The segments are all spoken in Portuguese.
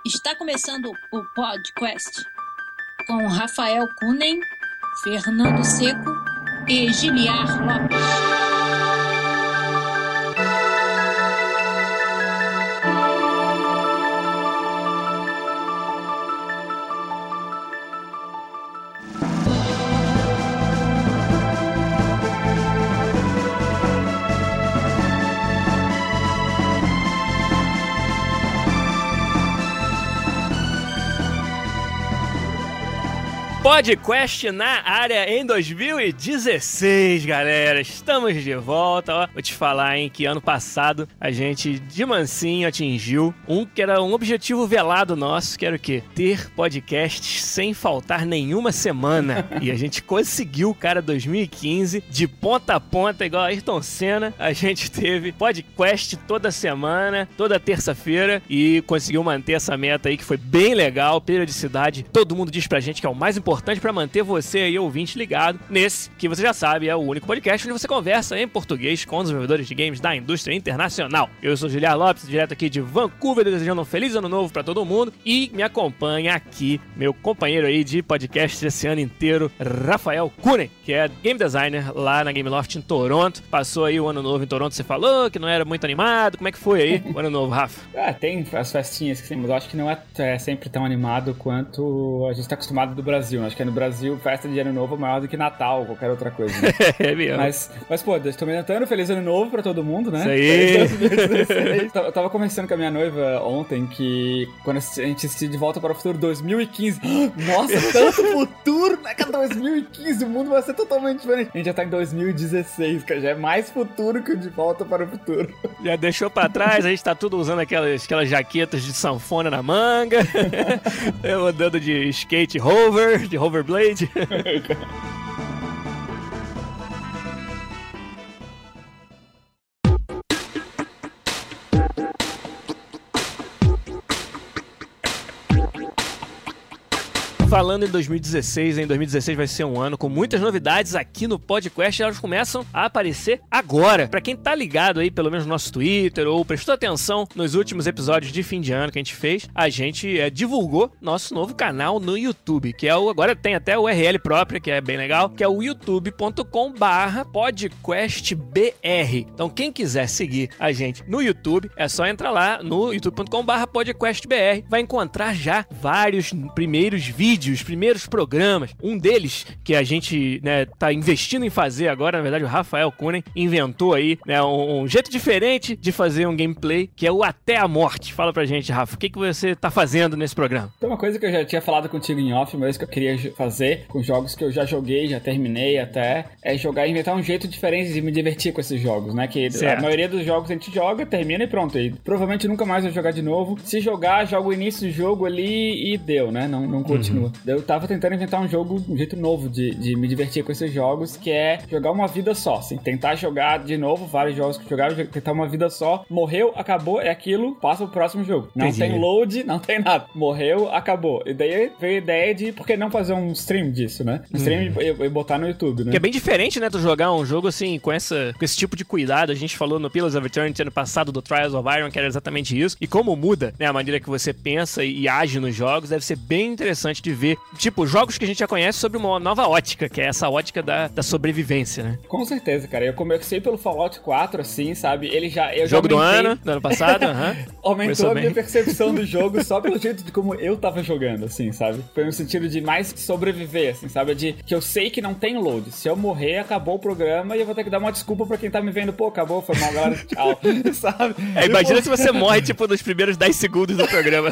Está começando o podcast com Rafael Kunen, Fernando Seco e Giliar Lopes. Podcast na área em 2016, galera. Estamos de volta, ó. Vou te falar, hein, que ano passado a gente de mansinho atingiu que era um objetivo velado nosso, que era o quê? Ter podcasts sem faltar nenhuma semana. E a gente conseguiu, cara, 2015, de ponta a ponta, igual a Ayrton Senna. A gente teve podcast toda semana, toda terça-feira, e conseguiu manter essa meta aí, que foi bem legal. Periodicidade, todo mundo diz pra gente que é o mais importante para manter você aí, ouvinte, ligado nesse, que você já sabe, é o único podcast onde você conversa em português com os desenvolvedores de games da indústria internacional. Eu sou Giliar Lopes, direto aqui de Vancouver, desejando um feliz ano novo para todo mundo, e me acompanha aqui meu companheiro aí de podcast esse ano inteiro, Rafael Kunen, que é game designer lá na Gameloft em Toronto. Passou aí o ano novo em Toronto, você falou que não era muito animado. Como é que foi aí o ano novo, Rafa? Tem as festinhas que mas eu acho que não é sempre tão animado quanto a gente tá acostumado do Brasil. Acho que no Brasil, festa de ano novo é maior do que Natal ou qualquer outra coisa. Né? É mesmo. Mas, pô, estou me adiantando, feliz ano novo pra todo mundo, né? Isso aí. Eu tava conversando com a minha noiva ontem que quando a gente assistiu De Volta para o Futuro 2015, nossa, tanto futuro, né? Que 2015, o mundo vai ser totalmente diferente. A gente já tá em 2016, cara, já é mais futuro que o De Volta para o Futuro. Já deixou pra trás, a gente tá tudo usando aquelas jaquetas de sanfona na manga, eu andando de skate hover, de hoverblade. Falando em 2016 vai ser um ano com muitas novidades aqui no podcast, e elas começam a aparecer agora. Pra quem tá ligado aí, pelo menos no nosso Twitter, ou prestou atenção nos últimos episódios de fim de ano que a gente fez, a gente divulgou nosso novo canal no YouTube, que é agora tem até o URL própria, que é bem legal, que é o youtube.com/podcastbr. Então quem quiser seguir a gente no YouTube, é só entrar lá no youtube.com/podcastbr, vai encontrar já vários primeiros vídeos, os primeiros programas. Um deles que a gente, né, tá investindo em fazer agora, na verdade o Rafael Kunen inventou aí, né, um jeito diferente de fazer um gameplay, que é o Até a Morte. Fala pra gente, Rafa, o que você tá fazendo nesse programa? Tem uma coisa que eu já tinha falado contigo em off, mas que eu queria fazer com jogos que eu já joguei, já terminei até, é jogar e inventar um jeito diferente de me divertir com esses jogos, né, que certo. A maioria dos jogos a gente joga, termina e pronto, e provavelmente nunca mais vou jogar de novo. Se jogar, jogo o início do jogo ali e deu, né, não continua. Eu tava tentando inventar um jeito novo de me divertir com esses jogos, que é jogar uma vida só, assim, tentar jogar de novo vários jogos que eu jogava, tentar uma vida só, morreu, acabou, é aquilo, passa pro próximo jogo. Não Entendi. Tem load, não tem nada. Morreu, acabou. E daí veio a ideia de, por que não fazer um stream disso, né? Um stream e botar no YouTube, né? Que é bem diferente, né, tu jogar um jogo assim, com esse tipo de cuidado. A gente falou no Pillars of Eternity ano passado do Trials of Iron, que era exatamente isso. E como muda, né, a maneira que você pensa e age nos jogos, deve ser bem interessante de ver, tipo, jogos que a gente já conhece sobre uma nova ótica, que é essa ótica da sobrevivência, né? Com certeza, cara. Eu comecei pelo Fallout 4, assim, sabe? Jogo do ano passado, aumentou a minha percepção do jogo só pelo jeito de como eu tava jogando, assim, sabe? Foi no sentido de mais sobreviver, assim, sabe? De que eu sei que não tem load. Se eu morrer, acabou o programa e eu vou ter que dar uma desculpa pra quem tá me vendo. Pô, acabou, foi mal, galera, tchau. Sabe? Imagina se você morre, tipo, nos primeiros 10 segundos do programa.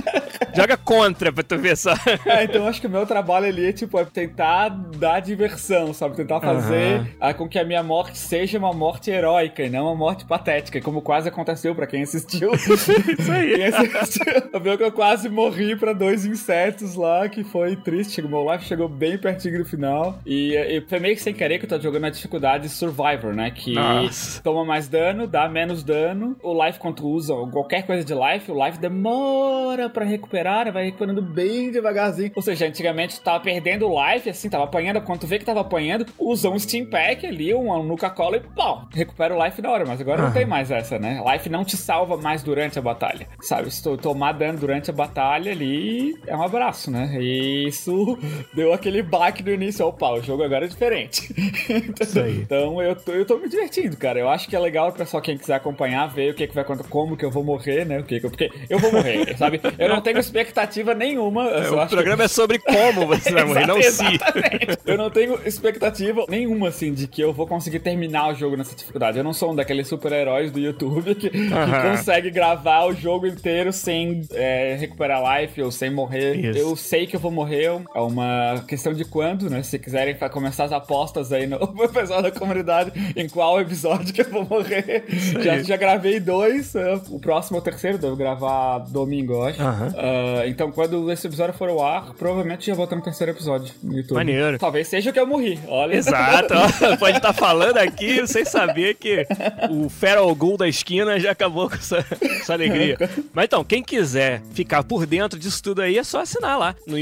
Joga contra pra tu ver só. Então acho que o meu trabalho ali é, tipo, é tentar dar diversão, sabe? Tentar fazer com que a minha morte seja uma morte heróica e não uma morte patética, como quase aconteceu pra quem assistiu. Isso aí. Quem assistiu, viu que eu quase morri pra 2 insetos lá, que foi triste. O meu life chegou bem pertinho do final. E foi meio que sem querer que eu tô jogando na dificuldade Survivor, né? Que toma mais dano, dá menos dano. O life, quando tu usa qualquer coisa de life, o life demora pra recuperar, vai recuperando bem devagarzinho. personagem. Ou seja, antigamente tu tava perdendo o life, assim, tava apanhando. Quando tu vê que tava apanhando, usa um Steam Pack ali, um Nuka-Cola e pau, recupera o life na hora. Mas agora não tem mais essa, né? Life não te salva mais durante a batalha. Sabe, se tu tomar dano durante a batalha ali, é um abraço, né? E isso deu aquele baque no início. Opa, o jogo agora é diferente. Então eu tô me divertindo, cara. Eu acho que é legal o pessoal, quem quiser acompanhar, ver o que vai acontecer, como que eu vou morrer, né? Porque eu vou morrer, sabe? Eu não tenho expectativa nenhuma. O programa é sobre como você vai morrer, não se. Eu não tenho expectativa nenhuma, assim, de que eu vou conseguir terminar o jogo nessa dificuldade. Eu não sou um daqueles super-heróis do YouTube que consegue gravar o jogo inteiro sem recuperar life ou sem morrer. Isso. Eu sei que eu vou morrer. É uma questão de quando, né? Se quiserem começar as apostas aí no pessoal da comunidade em qual episódio que eu vou morrer. Já gravei 2. O próximo é o 3º, devo gravar domingo, eu acho. Então, quando esse episódio for ao ar, provavelmente já vou ter no 3º episódio no YouTube. Maneiro. Talvez seja que eu morri, olha. Exato. Pode estar falando aqui sem saber que o Feral Ghoul da esquina já acabou com essa alegria. Mas então, quem quiser ficar por dentro disso tudo aí, é só assinar lá no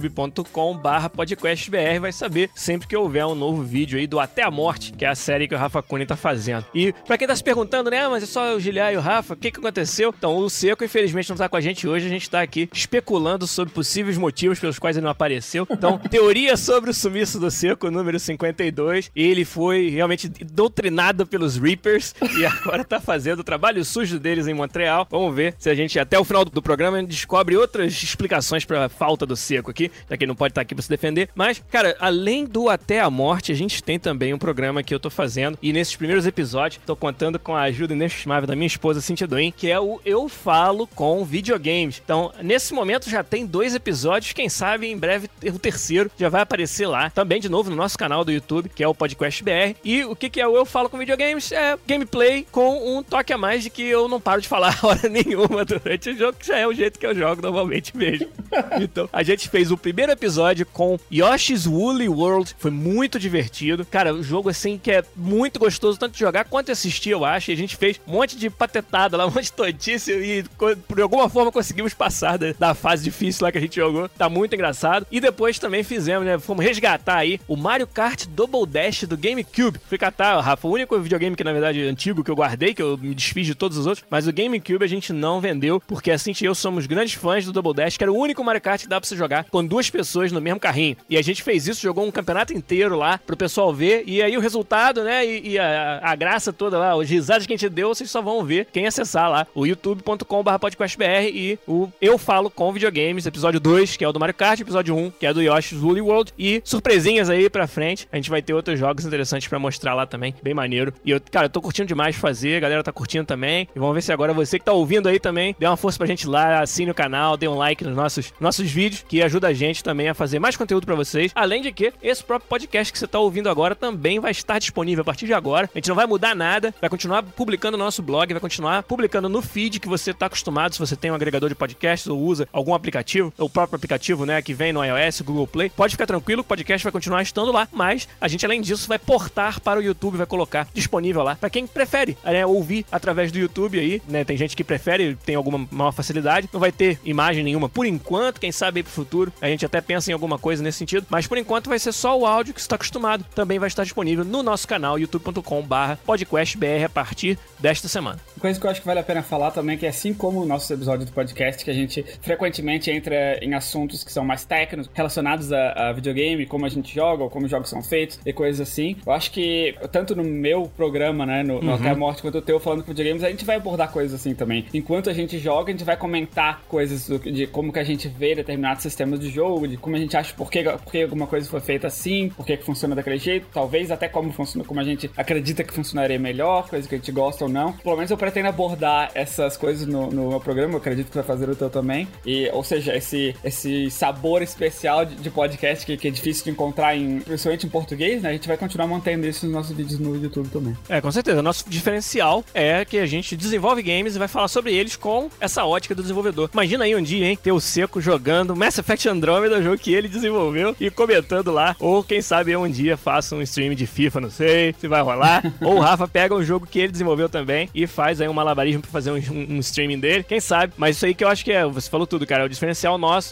youtube.com/podcastbr, vai saber sempre que houver um novo vídeo aí do Até a Morte, que é a série que o Rafa Cunha tá fazendo. E pra quem tá se perguntando, né, mas é só o Giliar e o Rafa, o que aconteceu? Então, o Seco, infelizmente, não tá com a gente hoje, a gente tá aqui especulando sobre possíveis motivos pelos quais ele não apareceu. Então, teoria sobre o sumiço do Seco, número 52, ele foi realmente doutrinado pelos Reapers e agora tá fazendo o trabalho sujo deles em Montreal. Vamos ver se a gente, até o final do programa, descobre outras explicações pra falta do Seco aqui, já que ele não pode estar aqui pra se defender. Mas, cara, além do Até a Morte, a gente tem também um programa que eu tô fazendo, e nesses primeiros episódios, tô contando com a ajuda inestimável da minha esposa, Cynthia Duin, que é o Eu Falo com Videogames. Então, nesse momento já tem 2 episódios, quem sabe em breve o 3º já vai aparecer lá, também de novo no nosso canal do YouTube, que é o Podcast BR. E o que é o Eu Falo com Videogames? É gameplay com um toque a mais de que eu não paro de falar a hora nenhuma durante o jogo, que já é o jeito que eu jogo normalmente mesmo. Então, a gente fez o primeiro episódio com Yoshi's Woolly World, foi muito divertido. Cara, o jogo assim que é muito gostoso tanto de jogar quanto de assistir, eu acho. E a gente fez um monte de patetada lá, um monte de tontice e por alguma forma conseguimos passar da fase difícil lá que a gente jogou. Tá muito engraçado. E depois também fizemos, né, fomos resgatar aí o Mario Kart Double Dash do GameCube. Fui catar, Rafa, o único videogame que na verdade é antigo que eu guardei, que eu me desfiz de todos os outros, mas o GameCube a gente não vendeu, porque a Cintia e eu somos grandes fãs do Double Dash, que era o único Mario Kart que dá pra você jogar com 2 pessoas no mesmo carrinho. E a gente fez isso, jogou um campeonato inteiro lá pro pessoal ver, e aí o resultado, né, e a graça toda lá, os risadas que a gente deu, vocês só vão ver quem acessar lá o youtube.com/podcastbr e o Eu Falo com Videogames, episódio 2, que é o do Mario Kart, episódio 1, que é do Yoshi's Woolly World, e surpresinhas aí pra frente, a gente vai ter outros jogos interessantes pra mostrar lá também, bem maneiro. E eu, cara, eu tô curtindo demais fazer, a galera tá curtindo também, e vamos ver se agora você que tá ouvindo aí também, dê uma força pra gente lá, assine o canal, dê um like nos nossos vídeos, que ajuda a gente também a fazer mais conteúdo pra vocês, além de que esse próprio podcast que você tá ouvindo agora também vai estar disponível a partir de agora, a gente não vai mudar nada, vai continuar publicando no nosso blog, vai continuar publicando no feed que você tá acostumado, se você tem um agregador de podcasts ou usa algum aplicativo, o próprio aplicativo, né, que vem no iOS, Google Play, pode ficar tranquilo, o podcast vai continuar estando lá, mas a gente, além disso, vai portar para o YouTube, vai colocar disponível lá, pra quem prefere, né, ouvir através do YouTube aí, né, tem gente que prefere, tem alguma maior facilidade, não vai ter imagem nenhuma por enquanto, quem sabe aí pro futuro, a gente até pensa em alguma coisa nesse sentido, mas por enquanto vai ser só o áudio que você tá acostumado, também vai estar disponível no nosso canal, youtube.com/podcastbr a partir desta semana. Uma coisa que eu acho que vale a pena falar também é que, assim como o nosso episódio do podcast, que a gente frequentemente entra em assuntos que são mais técnicos, relacionados a videogame, como a gente joga, ou como os jogos são feitos, e coisas assim. Eu acho que, tanto no meu programa, né, no Até a Morte, quanto o teu falando com videogames, a gente vai abordar coisas assim também. Enquanto a gente joga, a gente vai comentar coisas de como que a gente vê determinados sistemas de jogo, de como a gente acha por que alguma coisa foi feita assim, por que funciona daquele jeito, talvez até como funciona, como a gente acredita que funcionaria melhor, coisa que a gente gosta ou não. Pelo menos eu pretendo abordar essas coisas no meu programa, eu acredito que vai fazer o teu também. E, ou seja, esse sabor especial de podcast que é difícil de encontrar, principalmente em português, né? A gente vai continuar mantendo isso nos nossos vídeos no YouTube também. Com certeza. O nosso diferencial é que a gente desenvolve games e vai falar sobre eles com essa ótica do desenvolvedor. Imagina aí um dia, hein, ter o Seco jogando Mass Effect Andromeda, o jogo que ele desenvolveu, e comentando lá. Ou quem sabe eu um dia faço um stream de FIFA, não sei se vai rolar. Ou o Rafa pega um jogo que ele desenvolveu também e faz aí um malabarismo pra fazer um streaming dele. Quem sabe? Mas isso aí que eu acho que você falou tudo, cara. É o diferencial nosso, que é ouvir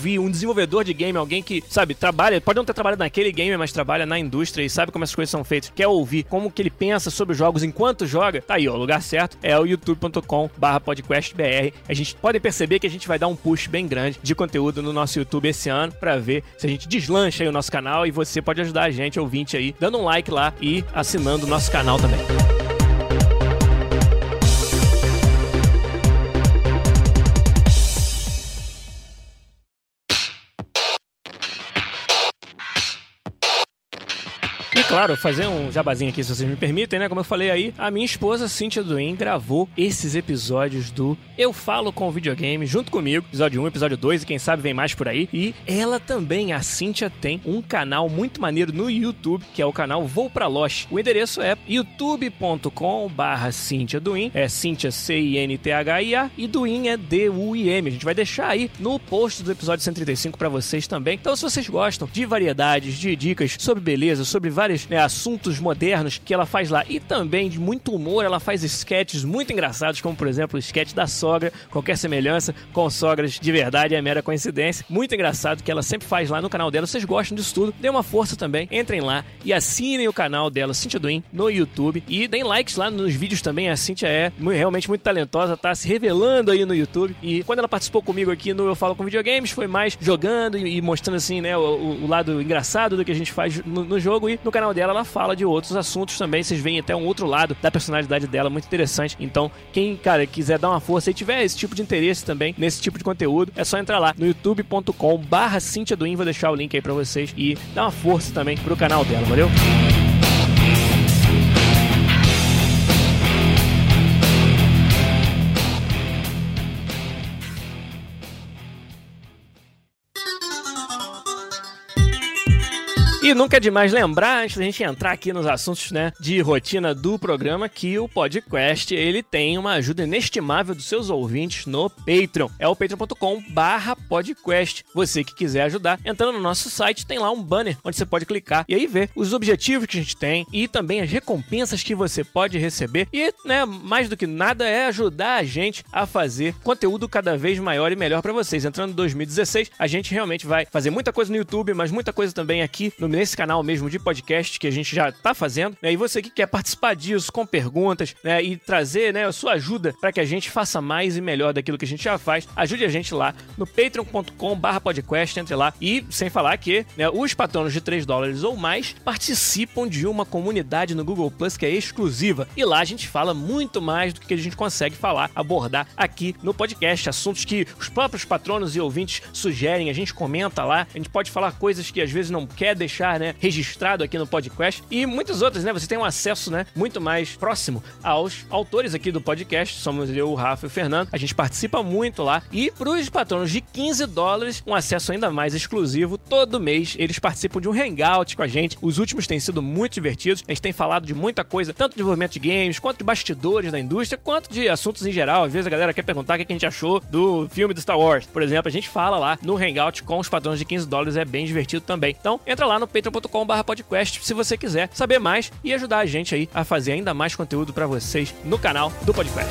ouvir um desenvolvedor de game, alguém que, sabe, trabalha, pode não ter trabalhado naquele game, mas trabalha na indústria e sabe como essas coisas são feitas, quer ouvir como que ele pensa sobre os jogos enquanto joga, tá aí, ó, o lugar certo é o youtube.com/podcastbr. A gente pode perceber que a gente vai dar um push bem grande de conteúdo no nosso YouTube esse ano, pra ver se a gente deslancha aí o nosso canal, e você pode ajudar a gente, ouvinte aí, dando um like lá e assinando o nosso canal também. E claro, fazer um jabazinho aqui, se vocês me permitem, né? Como eu falei aí, a minha esposa, Cynthia Duin, gravou esses episódios do Eu Falo com o Videogame junto comigo. Episódio 1, episódio 2 e quem sabe vem mais por aí. E ela também, a Cynthia, tem um canal muito maneiro no YouTube, que é o canal Vou Pra Lost. O endereço é youtube.com/Cynthia Duin. É Cynthia, C-I-N-T-H-I-A, e Duin é D-U-I-M. A gente vai deixar aí no post do episódio 135 pra vocês também. Então, se vocês gostam de variedades, de dicas sobre beleza, sobre vários assuntos modernos que ela faz lá, e também de muito humor, ela faz sketches muito engraçados, como por exemplo o sketch da sogra. Qualquer semelhança com sogras de verdade é mera coincidência. Muito engraçado que ela sempre faz lá no canal dela. Vocês gostam disso tudo, dê uma força também, entrem lá e assinem o canal dela, Cynthia Duin, no YouTube, e deem likes lá nos vídeos também. A Cynthia é realmente muito talentosa, tá se revelando aí no YouTube, e quando ela participou comigo aqui no Eu Falo com Videogames, foi mais jogando e mostrando assim, né, o lado engraçado do que a gente faz no jogo, e no canal dela ela fala de outros assuntos também. Vocês veem até um outro lado da personalidade dela, muito interessante. Então, quem, cara, quiser dar uma força e tiver esse tipo de interesse também nesse tipo de conteúdo, é só entrar lá no youtube.com/Cynthia Duin. Vou deixar o link aí pra vocês e dar uma força também pro canal dela, valeu? E nunca é demais lembrar, antes da gente entrar aqui nos assuntos, né, de rotina do programa, que o podcast, ele tem uma ajuda inestimável dos seus ouvintes no Patreon. É o patreon.com/podcast. Você que quiser ajudar, entrando no nosso site, tem lá um banner onde você pode clicar e aí ver os objetivos que a gente tem e também as recompensas que você pode receber. E, né, mais do que nada, é ajudar a gente a fazer conteúdo cada vez maior e melhor pra vocês. Entrando em 2016, a gente realmente vai fazer muita coisa no YouTube, mas muita coisa também aqui nesse canal mesmo de podcast que a gente já tá fazendo, né? E você que quer participar disso com perguntas, né, e trazer, né, a sua ajuda para que a gente faça mais e melhor daquilo que a gente já faz, ajude a gente lá no patreon.com/podcast, entre lá. E sem falar que, né, os patronos de $3 ou mais participam de uma comunidade no Google Plus que é exclusiva, e lá a gente fala muito mais do que a gente consegue falar, abordar aqui no podcast, assuntos que os próprios patronos e ouvintes sugerem, a gente comenta lá, a gente pode falar coisas que às vezes não quer deixar, né, registrado aqui no podcast, e muitas outras, né? Você tem um acesso, né, muito mais próximo aos autores aqui do podcast. Somos eu, o Rafa e o Fernando. A gente participa muito lá. E pros patronos de $15, um acesso ainda mais exclusivo. Todo mês eles participam de um hangout com a gente. Os últimos têm sido muito divertidos. A gente tem falado de muita coisa, tanto de desenvolvimento de games, quanto de bastidores da indústria, quanto de assuntos em geral. Às vezes a galera quer perguntar o que a gente achou do filme do Star Wars, por exemplo. A gente fala lá no hangout com os patronos de $15. É bem divertido também. Então, entra lá no patreon.com/podcast se você quiser saber mais e ajudar a gente aí a fazer ainda mais conteúdo pra vocês no canal do podcast.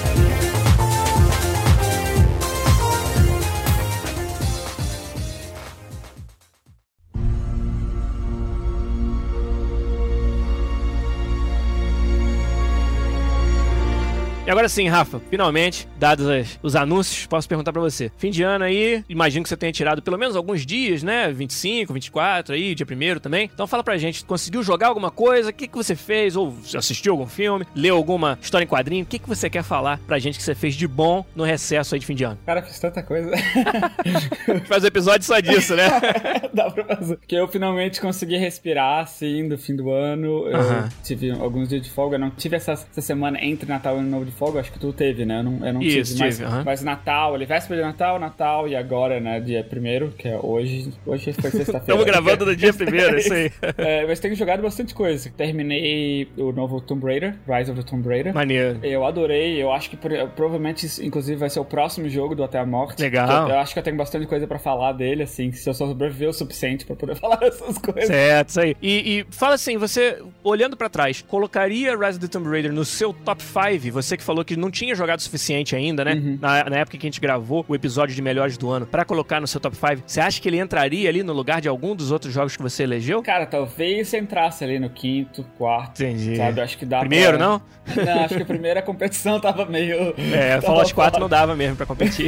E agora sim, Rafa, finalmente, dados os anúncios, posso perguntar pra você. Fim de ano aí, imagino que você tenha tirado pelo menos alguns dias, né? 25, 24 aí, dia 1º também. Então fala pra gente, conseguiu jogar alguma coisa? O que você fez? Ou assistiu algum filme? Leu alguma história em quadrinho? O que você quer falar pra gente que você fez de bom no recesso aí de fim de ano? Cara, fiz tanta coisa. Faz um episódio só disso, né? Dá pra fazer. Porque eu finalmente consegui respirar, assim, do fim do ano. Eu tive alguns dias de folga. Eu não tive essa semana entre Natal e Ano Novo de folga, acho que tu teve, né? Eu não tive, mas Natal, véspera de Natal e agora, né, dia 1º, que é hoje foi sexta-feira. Estamos gravando no dia 1º, isso aí. Mas tenho jogado bastante coisa. Terminei o novo Tomb Raider, Rise of the Tomb Raider. Maneiro. Eu adorei, eu acho que provavelmente, inclusive, vai ser o próximo jogo do Até a Morte. Legal. Eu acho que eu tenho bastante coisa pra falar dele, assim, se eu só sobreviver o suficiente pra poder falar essas coisas. Certo, isso aí. E fala assim, você, olhando pra trás, colocaria Rise of the Tomb Raider no seu top 5? Você que falou que não tinha jogado o suficiente ainda, né? Na época que a gente gravou o episódio de melhores do ano, pra colocar no seu top 5. Você acha que ele entraria ali no lugar de algum dos outros jogos que você elegeu? Cara, talvez entrasse ali no quinto, quarto. Entendi. Sabe, acho que dá Primeiro, não? Não, acho que a primeira competição tava meio... Fallout 4 não dava mesmo pra competir.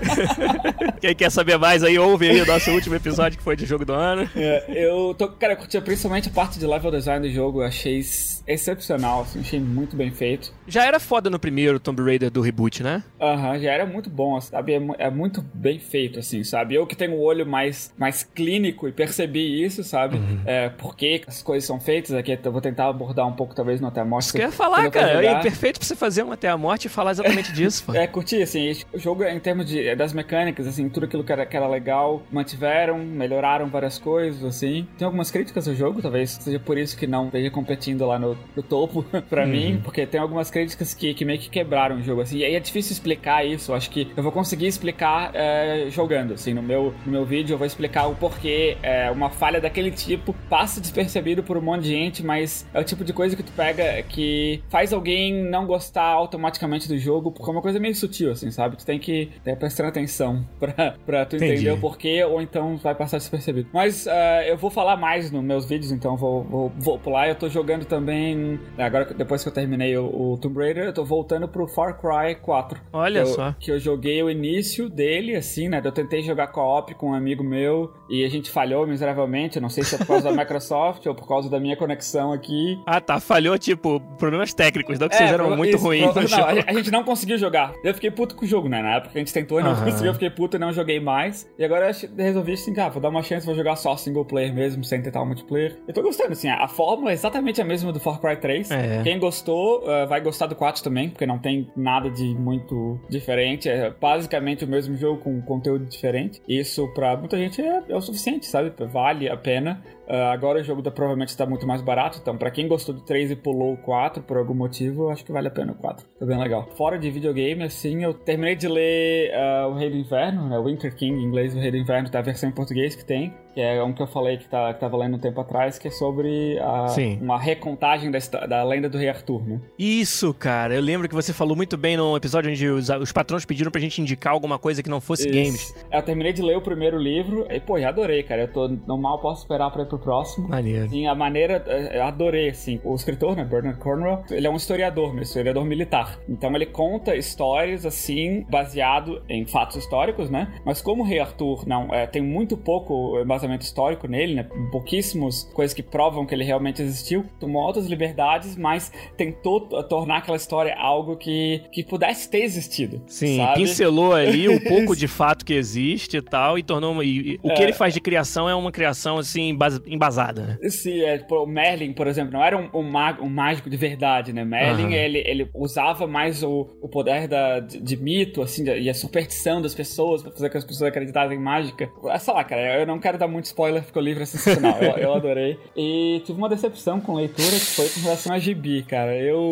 Quem quer saber mais aí, ouve aí o nosso último episódio que foi de jogo do ano. Eu curti principalmente a parte de level design do jogo, eu achei excepcional, assim, achei muito bem feito. Já era foda no primeiro Tomb Raider do reboot, né? Já era muito bom, sabe? É muito bem feito, assim, sabe? Eu que tenho o olho mais clínico e percebi isso, sabe? Por que as coisas são feitas aqui, eu vou tentar abordar um pouco, talvez, no Até a Morte. Isso que eu ia falar, cara, é perfeito pra você fazer um Até a Morte e falar exatamente disso, pô. Curti, assim, o jogo, em termos das mecânicas, assim, tudo aquilo que era legal, mantiveram, melhoraram várias coisas, assim. Tem algumas críticas ao jogo, talvez seja por isso que não esteja competindo lá no topo pra mim, porque tem algumas críticas que meio que quebraram o jogo, assim, e aí é difícil explicar isso, acho que eu vou conseguir explicar jogando, assim, no meu vídeo eu vou explicar o porquê uma falha daquele tipo passa despercebido por um monte de gente, mas é o tipo de coisa que tu pega que faz alguém não gostar automaticamente do jogo, porque é uma coisa meio sutil, assim, sabe? Tu tem que prestar atenção pra tu entender o porquê, ou então vai passar despercebido. Mas eu vou falar mais nos meus vídeos, então vou pular. Eu tô jogando também, agora depois que eu terminei o Tomb Raider, eu tô voltando pro Far Cry 4. Olha só. Que eu joguei o início dele, assim, né? Eu tentei jogar co-op com um amigo meu e a gente falhou miseravelmente. Eu não sei se é por causa da Microsoft ou por causa da minha conexão aqui. Ah, tá. Falhou, tipo, problemas técnicos, não que vocês eram muito ruins no jogo. A gente não conseguiu jogar. Eu fiquei puto com o jogo, né? Na época que a gente tentou e não conseguiu, eu fiquei puto e não joguei mais. E agora eu resolvi assim, vou dar uma chance, vou jogar só single player mesmo, sem tentar o multiplayer. Eu tô gostando, assim, a fórmula é exatamente a mesma do Far Cry 3. Quem gostou, vai gostar do 4 também, porque não tem nada de muito diferente. É basicamente o mesmo jogo com conteúdo diferente. Isso pra muita gente é o suficiente, sabe? Vale a pena. Agora o jogo provavelmente está muito mais barato, então pra quem gostou do 3 e pulou o 4 por algum motivo, eu acho que vale a pena o 4. Tá bem legal. Fora de videogame, assim, eu terminei de ler O Rei do Inverno, né? Winter King, em inglês, O Rei do Inverno, tá a versão em português que tem, que é um que eu falei que tava lendo um tempo atrás, que é sobre uma recontagem da lenda do Rei Arthur, né? Isso, cara, eu lembro que você falou muito bem no episódio onde os patrões pediram pra gente indicar alguma coisa que não fosse games. Eu terminei de ler o primeiro livro e, pô, já adorei, cara. Eu tô no mal, posso esperar pra ir pro próximo. Maneiro. Sim, a maneira, eu adorei, assim. O escritor, né, Bernard Cornwell, ele é um historiador militar. Então ele conta histórias, assim, baseado em fatos históricos, né? Mas como o Rei Arthur tem muito pouco embasamento histórico nele, né? Pouquíssimas coisas que provam que ele realmente existiu. Tomou altas liberdades, mas tentou tornar aquela história algo que pudesse ter existido. Sim, sabe? Pincelou ali um pouco de fato que existe e tal, e tornou o que ele faz de criação é uma criação, assim, embasada, né? Sim, o Merlin, por exemplo, não era um mágico de verdade, né? Merlin, ele usava mais o poder de mito, assim, e a superstição das pessoas pra fazer com que as pessoas acreditassem em mágica. Sei lá, cara, eu não quero dar muito spoiler porque o livro é sensacional. eu adorei. E tive uma decepção com leitura que foi com relação a gibi, cara.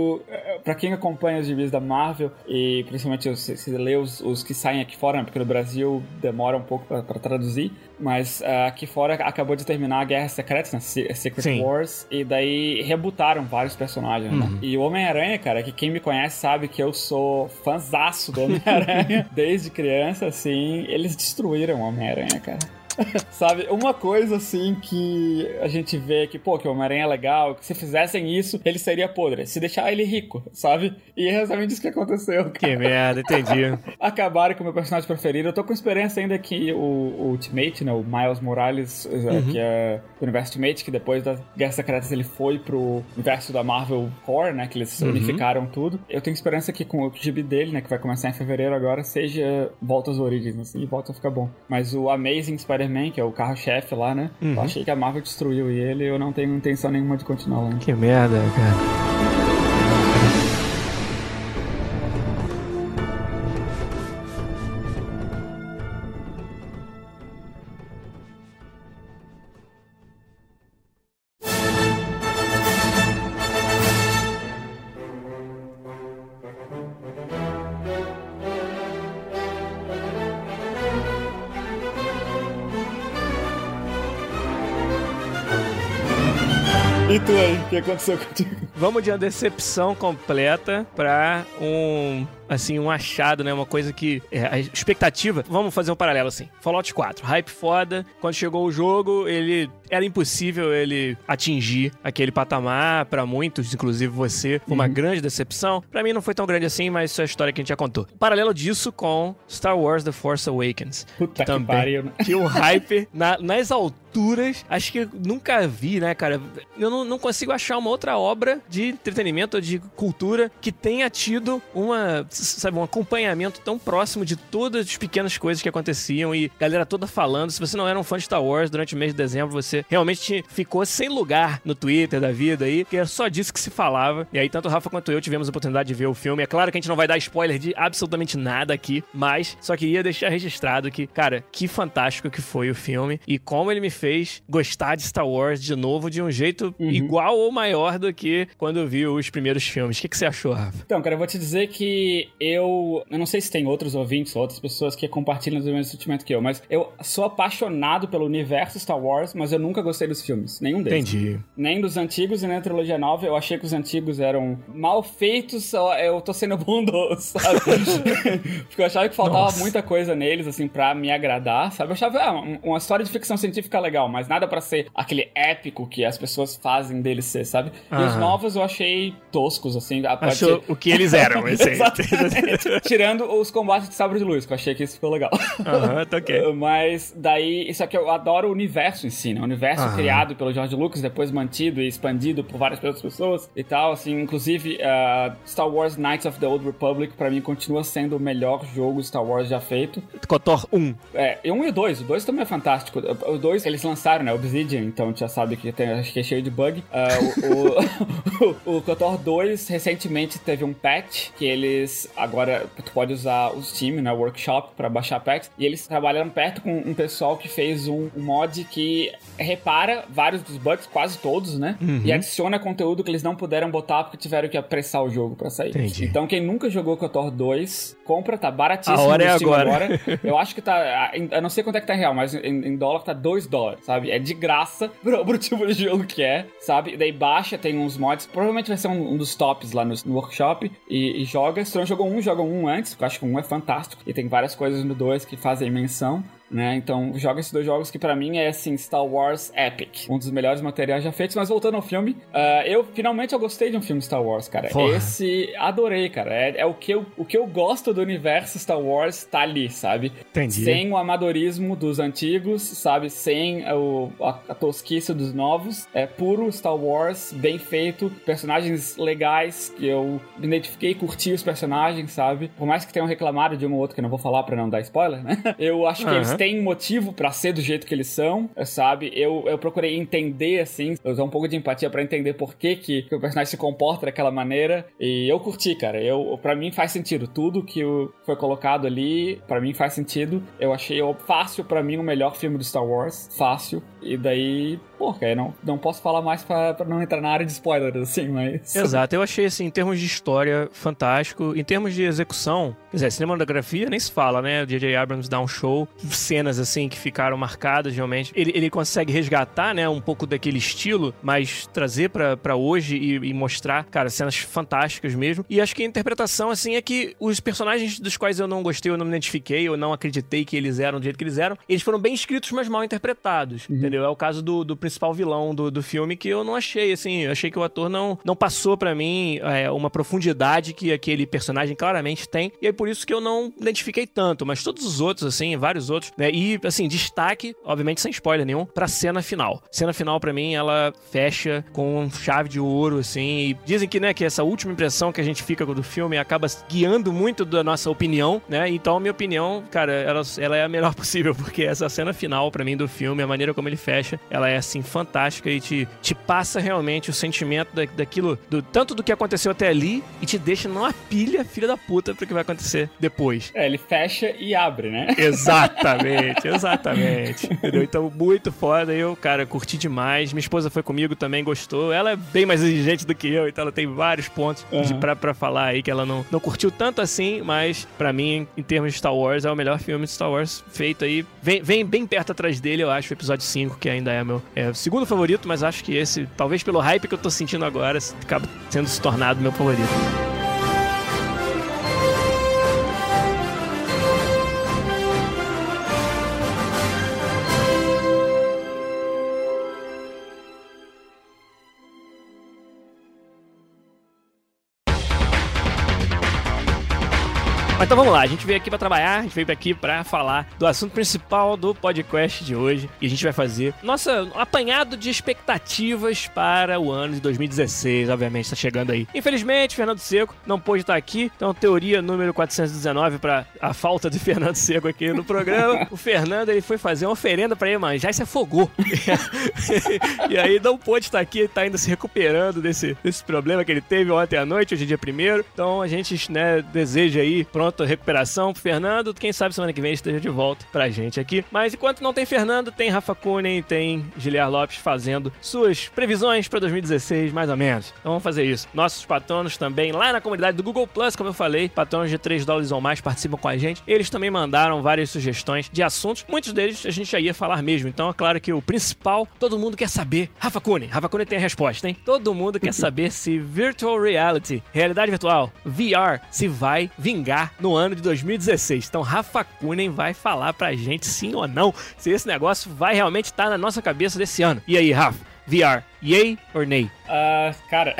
Pra quem acompanha os gibis da Marvel, e principalmente se lê os que saem aqui fora, né? Porque no Brasil demora um pouco pra traduzir, mas aqui fora acabou de terminar a Guerra Secreta, né? Secret Wars, e daí rebutaram vários personagens, né? E o Homem-Aranha, cara, que quem me conhece sabe que eu sou fãzaço do Homem-Aranha desde criança, assim, eles destruíram o Homem-Aranha, cara. Sabe, uma coisa assim que a gente vê que, pô, que o Homem-Aranha é legal, que se fizessem isso, ele seria podre. Se deixar ele rico, sabe? E é exatamente isso que aconteceu, cara. Que merda, entendi. Acabaram com o meu personagem preferido. Eu tô com esperança ainda que o Ultimate, né, o Miles Morales, que é do universo Ultimate, que depois das Guerras Secretas ele foi pro universo da Marvel Core, né, que eles unificaram tudo. Eu tenho esperança que com o gibi dele, né, que vai começar em fevereiro agora, seja volta às origens, assim, e volta a ficar bom. Mas o Amazing Spider-Man, que é o carro-chefe lá, né? Eu achei que a Marvel destruiu ele e eu não tenho intenção nenhuma de continuar lá. Que merda, cara. E tu aí, o que aconteceu contigo? Vamos de uma decepção completa pra um achado, né? Uma coisa que... a expectativa... Vamos fazer um paralelo, assim. Fallout 4, hype foda. Quando chegou o jogo, era impossível ele atingir aquele patamar. Pra muitos, inclusive você, foi uma grande decepção. Pra mim não foi tão grande assim, mas isso é a história que a gente já contou. Paralelo disso com Star Wars The Force Awakens. Puta também, que pariu, né? Que o hype nas alturas, acho que eu nunca vi, né, cara? Eu não consigo achar uma outra obra de entretenimento ou de cultura que tenha tido um acompanhamento tão próximo de todas as pequenas coisas que aconteciam e galera toda falando. Se você não era um fã de Star Wars durante o mês de dezembro, você realmente ficou sem lugar no Twitter da vida aí, que era só disso que se falava. E aí tanto o Rafa quanto eu tivemos a oportunidade de ver o filme. É claro que a gente não vai dar spoiler de absolutamente nada aqui, mas só queria deixar registrado que, cara, que fantástico que foi o filme e como ele me fez gostar de Star Wars de novo de um jeito igual ou maior do que quando eu vi os primeiros filmes. O que você achou, Rafa? Então, cara, eu vou te dizer que eu não sei se tem outros ouvintes ou outras pessoas que compartilham o mesmo sentimento que eu, mas eu sou apaixonado pelo universo Star Wars, mas eu nunca gostei dos filmes, nenhum deles. Entendi. Nem dos antigos e nem da trilogia nova. Eu achei que os antigos eram mal feitos, eu tô sendo bondoso, sabe? Porque eu achava que faltava muita coisa neles, assim, pra me agradar, sabe? Eu achava uma história de ficção científica legal, mas nada pra ser aquele épico que as pessoas fazem deles ser, sabe? E os novos eu achei toscos, assim. Achou o que eles eram, esse Tirando os combates de sabre de luz, que eu achei que isso ficou legal. Tá ok. Mas daí, isso aqui eu adoro o universo em si, né? O universo criado pelo George Lucas, depois mantido e expandido por várias outras pessoas e tal, assim, inclusive Star Wars Knights of the Old Republic pra mim continua sendo o melhor jogo Star Wars já feito. KOTOR 1. E 1 e o 2. O 2 também é fantástico. O 2 eles lançaram, né? Obsidian, então já sabe que acho que é cheio de bug. O KOTOR 2 recentemente teve um patch que eles agora tu pode usar o Steam, né, o Workshop, pra baixar packs, e eles trabalharam perto com um pessoal que fez um mod que repara vários dos bugs, quase todos, né, e adiciona conteúdo que eles não puderam botar porque tiveram que apressar o jogo pra sair. Entendi. Então quem nunca jogou KOTOR 2, compra, tá baratíssimo. A hora é agora. Eu acho que tá, eu não sei quanto é que tá real, mas em dólar tá $2, sabe? É de graça pro tipo de jogo que é, sabe? Daí baixa, tem uns mods, provavelmente vai ser um dos tops lá no Workshop, e joga. Se tu não jogou joga um antes, porque eu acho que um é fantástico, e tem várias coisas no 2 que fazem menção, né? Então joga esses dois jogos que pra mim é assim, Star Wars Epic, um dos melhores materiais já feitos. Mas voltando ao filme, eu gostei de um filme Star Wars, cara. Porra. Esse adorei, cara. É o que eu gosto do universo Star Wars tá ali, sabe? Entendi. Sem o amadorismo dos antigos, sabe? Sem a tosquice dos novos. É puro Star Wars, bem feito, personagens legais que eu me identifiquei, curti os personagens, sabe? Por mais que tenham reclamado de um ou outro que eu não vou falar pra não dar spoiler, né? Eu acho que eles têm motivo pra ser do jeito que eles são, sabe? Eu procurei entender, assim, usar um pouco de empatia pra entender por que o personagem se comporta daquela maneira, e eu curti, cara. Pra mim faz sentido. Tudo que foi colocado ali, pra mim faz sentido. Eu achei fácil, pra mim, o melhor filme do Star Wars. Fácil. E daí, cara, eu não posso falar mais pra não entrar na área de spoilers, assim, mas... Exato, eu achei, assim, em termos de história, fantástico. Em termos de execução, quer dizer, cinematografia nem se fala, né? O J.J. Abrams dá um show, cenas, assim, que ficaram marcadas, realmente. Ele consegue resgatar, né, um pouco daquele estilo, mas trazer pra hoje e mostrar, cara, cenas fantásticas mesmo. E acho que a interpretação, assim, é que os personagens dos quais eu não gostei, eu não me identifiquei, eu não acreditei que eles eram do jeito que eles eram, eles foram bem escritos, mas mal interpretados, entendeu? É o caso do principal vilão do filme, que eu não achei, assim, eu achei que o ator não passou pra mim uma profundidade que aquele personagem claramente tem, e é por isso que eu não identifiquei tanto, mas todos os outros, assim, vários outros, né, e, assim, destaque, obviamente sem spoiler nenhum, pra cena final. Cena final, pra mim, ela fecha com chave de ouro, assim, e dizem que, né, que essa última impressão que a gente fica do filme acaba guiando muito da nossa opinião, né, então a minha opinião, cara, ela é a melhor possível, porque essa cena final, pra mim, do filme, a maneira como ele fecha, ela é, assim, fantástica e te passa realmente o sentimento daquilo, tanto do que aconteceu até ali, e te deixa numa pilha, filha da puta, pro que vai acontecer depois. Ele fecha e abre, né? Exatamente, entendeu? Então, muito foda, eu, cara, curti demais, minha esposa foi comigo também, gostou, ela é bem mais exigente do que eu, então ela tem vários pontos pra falar aí, que ela não curtiu tanto assim, mas pra mim, em termos de Star Wars, é o melhor filme de Star Wars feito aí, vem bem perto atrás dele, eu acho, o episódio 5, que ainda é segundo favorito, mas acho que esse, talvez pelo hype que eu tô sentindo agora, acaba sendo se tornado meu favorito. Mas então vamos lá, a gente veio aqui pra trabalhar, a gente veio aqui pra falar do assunto principal do podcast de hoje. E a gente vai fazer nosso apanhado de expectativas para o ano de 2016, obviamente, tá chegando aí. Infelizmente, Fernando Seco não pôde estar aqui, então teoria número 419 pra a falta de Fernando Seco aqui no programa. O Fernando, ele foi fazer uma oferenda pra Iemanjá e se afogou. E aí não pôde estar aqui, tá ainda se recuperando desse problema que ele teve ontem à noite, hoje é dia 1º. Então a gente, né, deseja aí pronto recuperação pro Fernando. Quem sabe semana que vem ele esteja de volta pra gente aqui. Mas enquanto não tem Fernando, tem Rafa Kunen, tem Giliar Lopes fazendo suas previsões pra 2016, mais ou menos. Então vamos fazer isso. Nossos patronos também, lá na comunidade do Google Plus, como eu falei, patronos de $3 ou mais participam com a gente. Eles também mandaram várias sugestões de assuntos. Muitos deles a gente já ia falar mesmo. Então é claro que o principal, todo mundo quer saber. Rafa Kunen tem a resposta, hein? Todo mundo quer saber se Virtual Reality, realidade virtual, VR, se vai vingar no ano de 2016. Então, Rafa Kunen vai falar pra gente sim ou não se esse negócio vai realmente estar na nossa cabeça desse ano. E aí, Rafa? VR, yay or nay? Cara,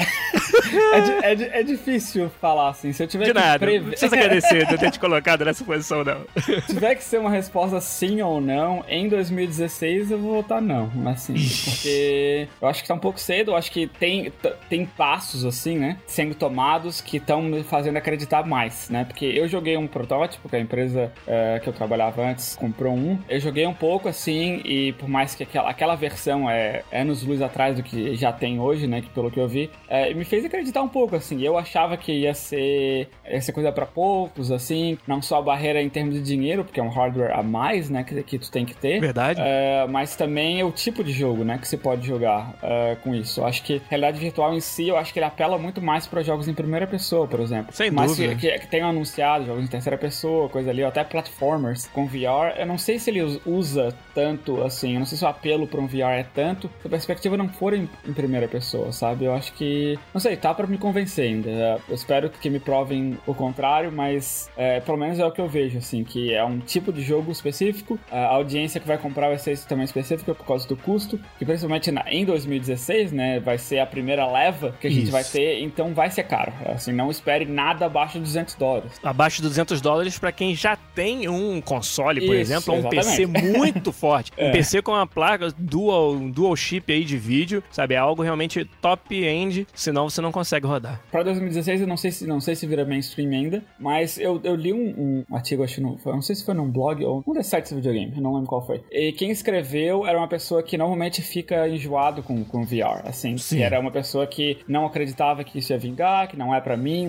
é difícil falar assim. Se eu tiver de que nada, não precisa agradecer de eu ter te colocado nessa posição, não. Se tiver que ser uma resposta sim ou não, em 2016 eu vou votar não. Mas sim, porque eu acho que tá um pouco cedo. Eu acho que tem passos assim, né, sendo tomados que estão me fazendo acreditar mais, né? Porque eu joguei um protótipo que a empresa que eu trabalhava antes comprou um. Eu joguei um pouco assim, e por mais que aquela versão é anos luz atrás do que já tem hoje, né, que pelo que eu vi, me fez acreditar um pouco, assim. Eu achava que ia ser coisa pra poucos, assim, não só a barreira em termos de dinheiro, porque é um hardware a mais, né, que tu tem que ter. Verdade. Mas também é o tipo de jogo, né, que você pode jogar com isso. Eu acho que realidade virtual em si, eu acho que ele apela muito mais para jogos em primeira pessoa, por exemplo. Sem dúvida. Mas que tenham anunciado jogos em terceira pessoa, coisa ali, ou até platformers com VR. Eu não sei se ele usa tanto, assim, eu não sei se o apelo para um VR é tanto, se a perspectiva não for em primeira pessoa, sabe? Eu acho que, não sei, tá pra me convencer ainda. Eu espero que me provem o contrário, mas pelo menos é o que eu vejo, assim, que é um tipo de jogo específico, a audiência que vai comprar vai ser isso também específica por causa do custo, que principalmente em 2016, né, vai ser a primeira leva que a gente vai ter, então vai ser caro. Assim, não espere nada abaixo de $200. Abaixo de $200 pra quem já tem um console, por exemplo, ou um exatamente. PC muito forte. Um PC com uma placa dual chip aí de vídeo, sabe? É algo realmente top-end, senão você não consegue rodar. Pra 2016 eu não sei se vira mainstream ainda, mas eu li um artigo, acho que não sei se foi num blog ou um desses sites de videogame, eu não lembro qual foi. E quem escreveu era uma pessoa que normalmente fica enjoado com VR, assim. Sim. Que era uma pessoa que não acreditava que isso ia vingar, que não é pra mim,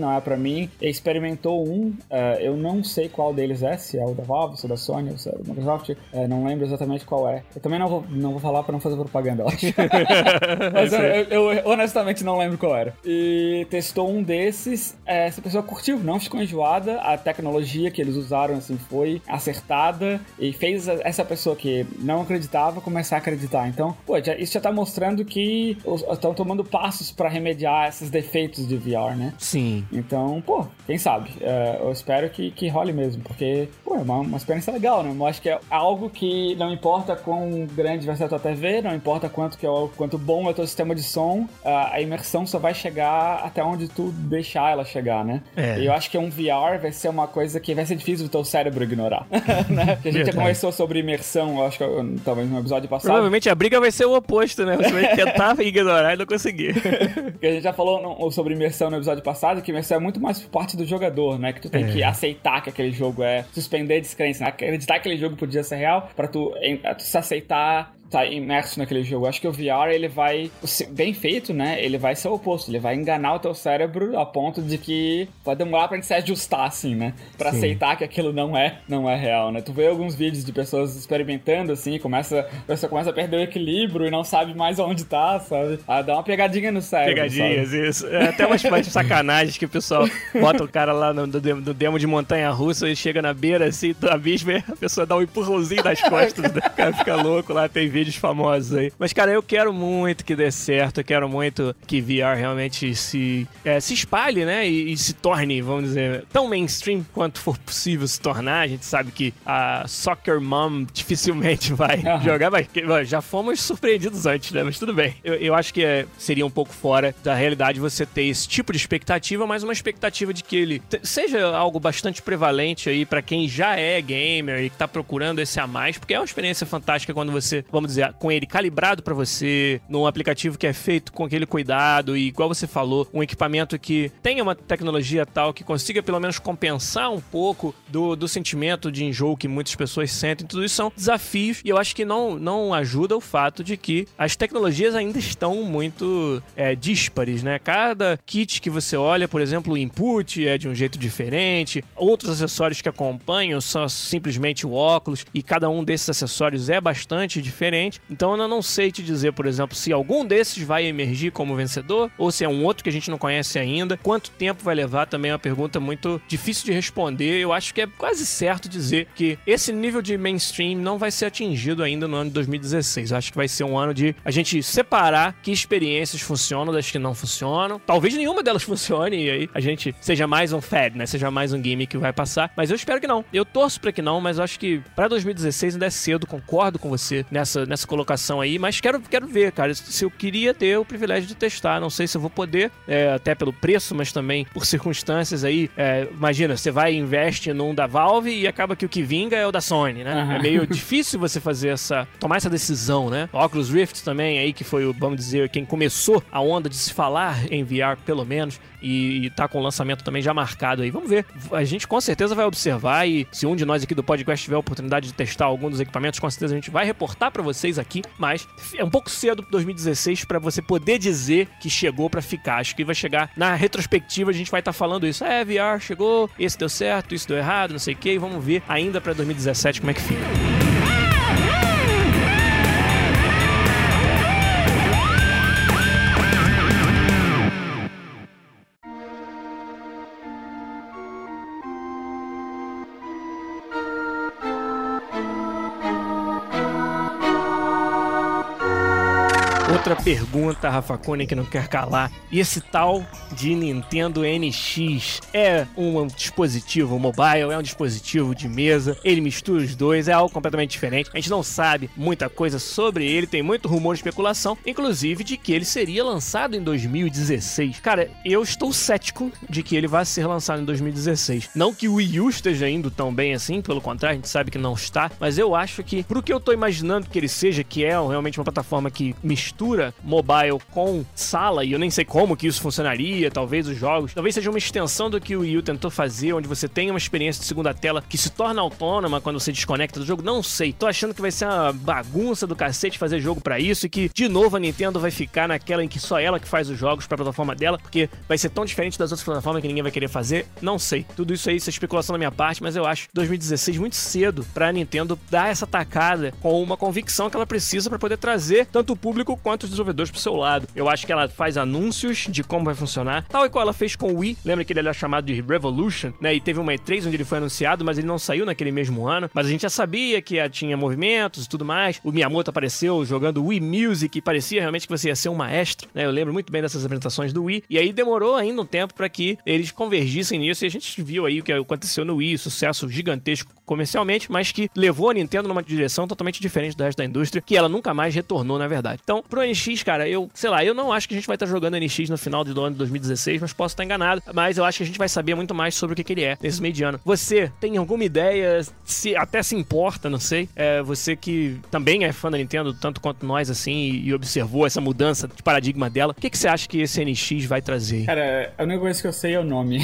e experimentou eu não sei qual deles se é o da Valve, se é o da Sony, ou se é o da Microsoft, não lembro exatamente qual é. Eu também não vou falar pra não fazer propaganda, eu acho. Mas eu honestamente não lembro qual era. E testou um desses, essa pessoa curtiu, não ficou enjoada, a tecnologia que eles usaram, assim, foi acertada e fez essa pessoa que não acreditava começar a acreditar. Então, isso já tá mostrando que estão tomando passos pra remediar esses defeitos de VR, né? Sim. Então, quem sabe? Eu espero que role mesmo, porque, é uma experiência legal, né? Eu acho que é algo que não importa quão grande vai ser a tua TV, não importa quanto bom é o teu sistema de som, a imersão só vai chegar até onde tu deixar ela chegar, né? E eu acho que um VR vai ser uma coisa que vai ser difícil do teu cérebro ignorar, né? Que a gente já conversou sobre imersão, eu acho que talvez no episódio passado. Provavelmente a briga vai ser o oposto, né? Você vai tentar ignorar e não conseguir. Porque a gente já falou sobre imersão no episódio passado, que imersão é muito mais por parte do jogador, né? Que tu tem que aceitar que aquele jogo suspender descrença, né? Acreditar que aquele jogo podia ser real, pra tu se aceitar, tá imerso naquele jogo. Acho que o VR, ele vai, bem feito, né, ele vai ser o oposto, ele vai enganar o teu cérebro a ponto de que vai demorar pra gente se ajustar, assim, né, pra aceitar que aquilo não é real, né. Tu vê alguns vídeos de pessoas experimentando, assim, a pessoa começa a perder o equilíbrio e não sabe mais onde tá, sabe, dá uma pegadinha no cérebro. Pegadinhas, sabe? Isso. Até umas sacanagens que o pessoal bota o cara lá no demo de montanha-russa e chega na beira, assim, do abismo, e a pessoa dá um empurrãozinho nas costas, né? O cara fica louco lá, tem vídeos famosos aí. Mas, cara, eu quero muito que dê certo, eu quero muito que VR realmente se espalhe, né? E se torne, vamos dizer, tão mainstream quanto for possível se tornar. A gente sabe que a Soccer Mom dificilmente vai jogar, mas já fomos surpreendidos antes, né? Mas tudo bem. Eu acho que seria um pouco fora da realidade você ter esse tipo de expectativa, mas uma expectativa de que ele seja algo bastante prevalente aí pra quem já é gamer e que tá procurando esse a mais, porque é uma experiência fantástica quando você, vamos dizer, com ele calibrado pra você, num aplicativo que é feito com aquele cuidado e, igual você falou, um equipamento que tenha uma tecnologia tal que consiga pelo menos compensar um pouco do sentimento de enjoo que muitas pessoas sentem. Tudo isso são desafios e eu acho que não ajuda o fato de que as tecnologias ainda estão muito díspares, né? Cada kit que você olha, por exemplo, o input é de um jeito diferente, outros acessórios que acompanham são simplesmente o óculos e cada um desses acessórios é bastante diferente. Então eu não sei te dizer, por exemplo, se algum desses vai emergir como vencedor ou se é um outro que a gente não conhece ainda. Quanto tempo vai levar também é uma pergunta muito difícil de responder. Eu acho que é quase certo dizer que esse nível de mainstream não vai ser atingido ainda no ano de 2016. Eu acho que vai ser um ano de a gente separar que experiências funcionam das que não funcionam. Talvez nenhuma delas funcione e aí a gente seja mais um fad, né? Seja mais um game que vai passar. Mas eu espero que não. Eu torço pra que não, mas eu acho que pra 2016 ainda é cedo. Concordo com você nessa colocação aí, mas quero ver, cara. Se eu queria ter o privilégio de testar, não sei se eu vou poder, até pelo preço, mas também por circunstâncias aí. Imagina, você vai e investe num da Valve e acaba que o que vinga é o da Sony, né? É meio difícil você tomar essa decisão, né? O Oculus Rift também aí, que foi, vamos dizer, quem começou a onda de se falar em VR, pelo menos, e tá com o lançamento também já marcado aí. Vamos ver. A gente com certeza vai observar e se um de nós aqui do podcast tiver a oportunidade de testar algum dos equipamentos, com certeza a gente vai reportar pra vocês aqui, mas é um pouco cedo pro 2016 pra você poder dizer que chegou pra ficar. Acho que vai chegar na retrospectiva, a gente vai estar falando isso. VR chegou, esse deu certo, isso deu errado, não sei o que, e vamos ver ainda pra 2017 como é que fica. Outra pergunta, Rafa Cunha, que não quer calar. E esse tal de Nintendo NX é um dispositivo mobile, é um dispositivo de mesa, ele mistura os dois, é algo completamente diferente. A gente não sabe muita coisa sobre ele, tem muito rumor e especulação, inclusive de que ele seria lançado em 2016. Cara, eu estou cético de que ele vai ser lançado em 2016. Não que o Wii U esteja indo tão bem assim, pelo contrário, a gente sabe que não está, mas eu acho que, pro que eu tô imaginando que ele seja, que é realmente uma plataforma que mistura mobile com sala, e eu nem sei como que isso funcionaria, talvez os jogos, talvez seja uma extensão do que o Wii U tentou fazer, onde você tem uma experiência de segunda tela que se torna autônoma quando você desconecta do jogo, não sei, tô achando que vai ser uma bagunça do cacete fazer jogo pra isso, e que de novo a Nintendo vai ficar naquela em que só ela que faz os jogos pra plataforma dela, porque vai ser tão diferente das outras plataformas que ninguém vai querer fazer, não sei, tudo isso aí, isso é especulação da minha parte, mas eu acho 2016 muito cedo pra Nintendo dar essa tacada com uma convicção que ela precisa pra poder trazer tanto o público quanto os desenvolvedores pro seu lado. Eu acho que ela faz anúncios de como vai funcionar, tal e qual ela fez com o Wii. Lembra que ele era chamado de Revolution, né? E teve uma E3 onde ele foi anunciado, mas ele não saiu naquele mesmo ano. Mas a gente já sabia que tinha movimentos e tudo mais. O Miyamoto apareceu jogando Wii Music e parecia realmente que você ia ser um maestro, né? Eu lembro muito bem dessas apresentações do Wii. E aí demorou ainda um tempo para que eles convergissem nisso e a gente viu aí o que aconteceu no Wii, sucesso gigantesco comercialmente, mas que levou a Nintendo numa direção totalmente diferente do resto da indústria, que ela nunca mais retornou, na verdade. Então, pro NX, cara, eu não acho que a gente vai estar jogando NX no final do ano de 2016, mas posso estar enganado, mas eu acho que a gente vai saber muito mais sobre o que ele é nesse meio de ano. Você tem alguma ideia, até se importa, não sei, você que também é fã da Nintendo, tanto quanto nós, assim, e observou essa mudança de paradigma dela, o que você acha que esse NX vai trazer? Cara, a única coisa que eu sei é o nome.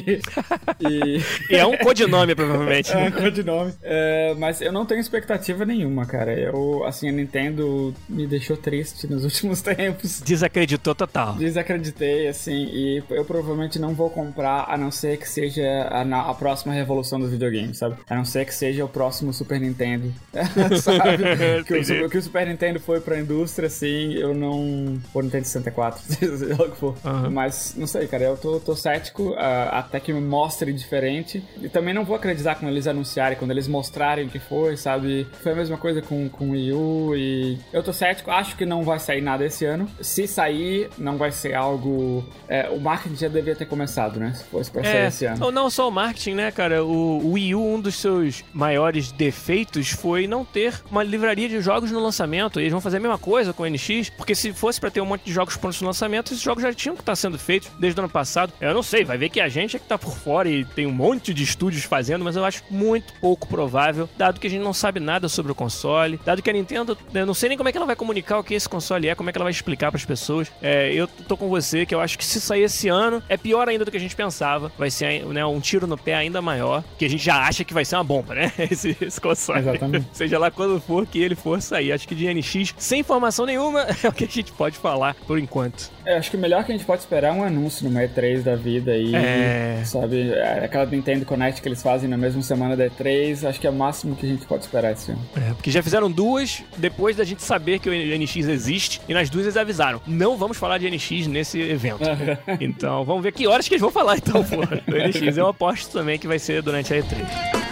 E é um codinome, provavelmente. É um codinome. Mas eu não tenho expectativa nenhuma, cara. A Nintendo me deixou triste nos últimos tempos. Desacreditou total. Desacreditei, assim, e eu provavelmente não vou comprar, a não ser que seja a próxima revolução dos videogames, sabe? A não ser que seja o próximo Super Nintendo, sabe? que o Super Nintendo foi pra indústria, assim, eu não... O Nintendo 64, seja lá o que for. Mas, não sei, cara, eu tô cético, até que me mostre diferente. E também não vou acreditar quando eles anunciarem, quando eles mostrarem o que foi, sabe? Foi a mesma coisa com o Wii U e... Eu tô cético, acho que não vai sair nada esse ano. Se sair, não vai ser algo... o marketing já devia ter começado, né? Se fosse pra sair esse ano. Ou não só o marketing, né, cara? O Wii U, um dos seus maiores defeitos foi não ter uma livraria de jogos no lançamento. Eles vão fazer a mesma coisa com o NX, porque se fosse pra ter um monte de jogos prontos no lançamento, esses jogos já tinham que estar sendo feitos desde o ano passado. Eu não sei, vai ver que a gente é que tá por fora e tem um monte de estúdios fazendo, mas eu acho muito pouco provável, dado que a gente não sabe nada sobre o console, dado que a Nintendo, eu não sei nem como é que ela vai comunicar o que esse console é, como é que ela vai explicar pras pessoas. Eu tô com você, que eu acho que se sair esse ano, é pior ainda do que a gente pensava. Vai ser, né, um tiro no pé ainda maior, que a gente já acha que vai ser uma bomba, né? Esse console. Exatamente. Seja lá quando for que ele for sair. Acho que de NX, sem informação nenhuma, é o que a gente pode falar por enquanto. Acho que o melhor que a gente pode esperar é um anúncio numa E3 da vida aí, sabe? Aquela Nintendo Connect que eles fazem na mesma semana da E3, acho que é o máximo que a gente pode esperar esse ano. Porque já fizeram duas depois da gente saber que o NX existe, e nas duas eles avisaram, não vamos falar de NX nesse evento. Então, vamos ver que horas que eles vão falar então, porra. Do NX eu aposto também que vai ser durante a E3.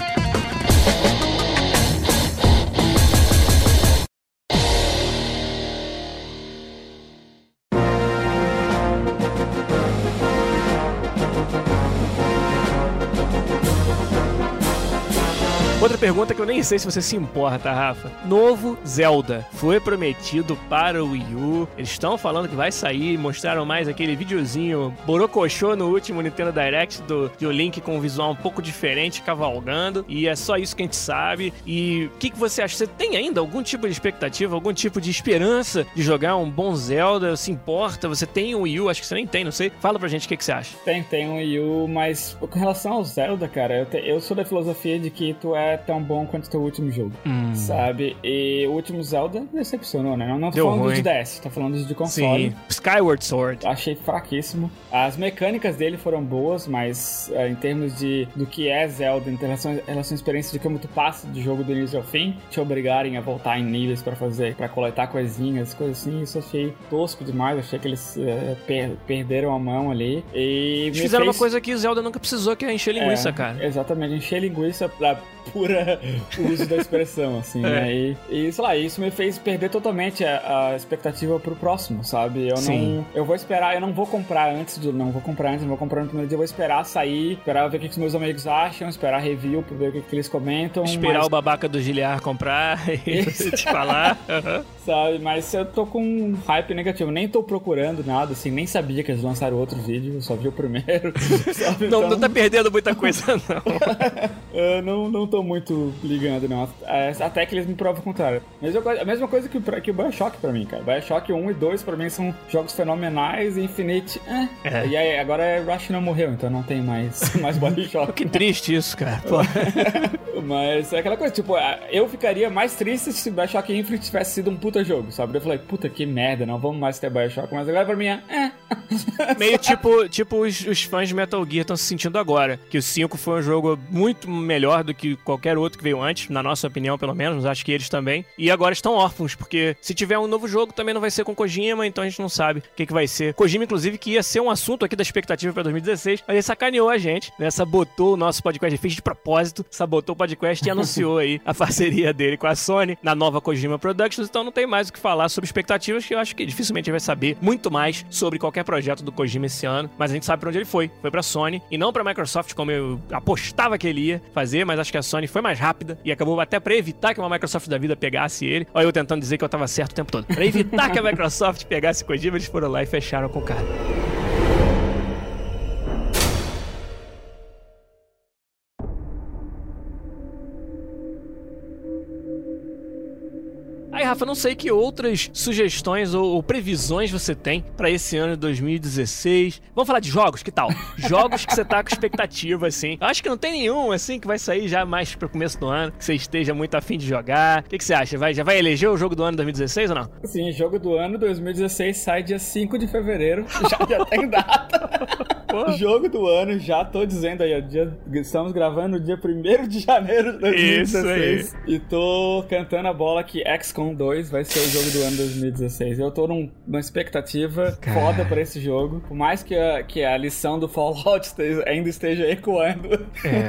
Outra pergunta que eu nem sei se você se importa, Rafa. Novo Zelda foi prometido para o Wii U. Eles estão falando que vai sair. Mostraram mais aquele videozinho borocochô no último Nintendo Direct de um Link com um visual um pouco diferente, cavalgando. E é só isso que a gente sabe. E o que você acha? Você tem ainda algum tipo de expectativa, algum tipo de esperança de jogar um bom Zelda? Se importa? Você tem um Wii U? Acho que você nem tem, não sei. Fala pra gente o que você acha. Tem um Wii U, mas com relação ao Zelda, cara, eu sou da filosofia de que tu é tão bom quanto o teu último jogo, sabe? E o último Zelda decepcionou, né? Não tô falando de DS, tô falando de console. Sim, Skyward Sword. Achei fraquíssimo. As mecânicas dele foram boas, mas em termos do que é Zelda, em relação à experiência de como tu passa do jogo do início ao fim, te obrigarem a voltar em níveis pra coletar coisinhas assim, isso achei tosco demais. Achei que eles perderam a mão ali. E eles fizeram uma coisa que Zelda nunca precisou, que é encher linguiça, cara. Exatamente, encher linguiça pra pura uso da expressão, assim, né? E, sei lá, isso me fez perder totalmente a expectativa pro próximo, sabe? Eu vou esperar, eu não vou comprar não vou comprar no primeiro dia, eu vou esperar sair, esperar ver o que os meus amigos acham, esperar review pra ver o que eles comentam. Esperar o babaca do Giliar comprar e te falar. Sabe? Mas eu tô com um hype negativo, nem tô procurando nada, assim, nem sabia que eles lançaram outro vídeo, eu só vi o primeiro. Sabe? Não, não tá perdendo muita coisa, não. Não tô muito ligando, não. Até que eles me provam o contrário. A mesma coisa que o BioShock pra mim, cara. BioShock 1 e 2 pra mim são jogos fenomenais e Infinite, E aí, agora Rush não morreu, então não tem mais BioShock. Que triste isso, cara. Pô. Mas é aquela coisa, tipo, eu ficaria mais triste se BioShock Infinite tivesse sido um puta jogo, sabe? Eu falei, puta que merda, não vamos mais ter BioShock, mas agora pra mim Meio tipo os fãs de Metal Gear estão se sentindo agora, que o 5 foi um jogo muito melhor do que qualquer outro que veio antes, na nossa opinião, pelo menos, acho que eles também, e agora estão órfãos, porque se tiver um novo jogo, também não vai ser com Kojima, então a gente não sabe o que vai ser. Kojima, inclusive, que ia ser um assunto aqui da expectativa pra 2016, mas ele sacaneou a gente, né, sabotou o nosso podcast, ele fez de propósito, sabotou o podcast e anunciou aí a parceria dele com a Sony, na nova Kojima Productions, então não tem mais o que falar sobre expectativas, que eu acho que dificilmente a gente vai saber muito mais sobre qualquer projeto do Kojima esse ano, mas a gente sabe pra onde ele foi pra Sony, e não pra Microsoft, como eu apostava que ele ia fazer, mas acho que a Sony foi mais rápida e acabou até pra evitar que uma Microsoft da vida pegasse ele. Olha eu tentando dizer que eu tava certo o tempo todo. Pra evitar que a Microsoft pegasse Kojima, eles foram lá e fecharam com o cara. Aí, Rafa, não sei que outras sugestões ou previsões você tem pra esse ano de 2016. Vamos falar de jogos? Que tal? Jogos que você tá com expectativa, assim. Eu acho que não tem nenhum, assim, que vai sair já mais pro começo do ano, que você esteja muito afim de jogar. O que você acha? Já vai eleger o jogo do ano 2016 ou não? Sim, jogo do ano 2016 sai dia 5 de fevereiro. Já tem data. Jogo do ano, já tô dizendo aí, estamos gravando no dia 1º de janeiro de 2016. Isso aí. E tô cantando a bola que XCOM 2 vai ser o jogo do ano 2016. Eu tô numa expectativa foda pra esse jogo. Por mais que a lição do Fallout ainda esteja ecoando.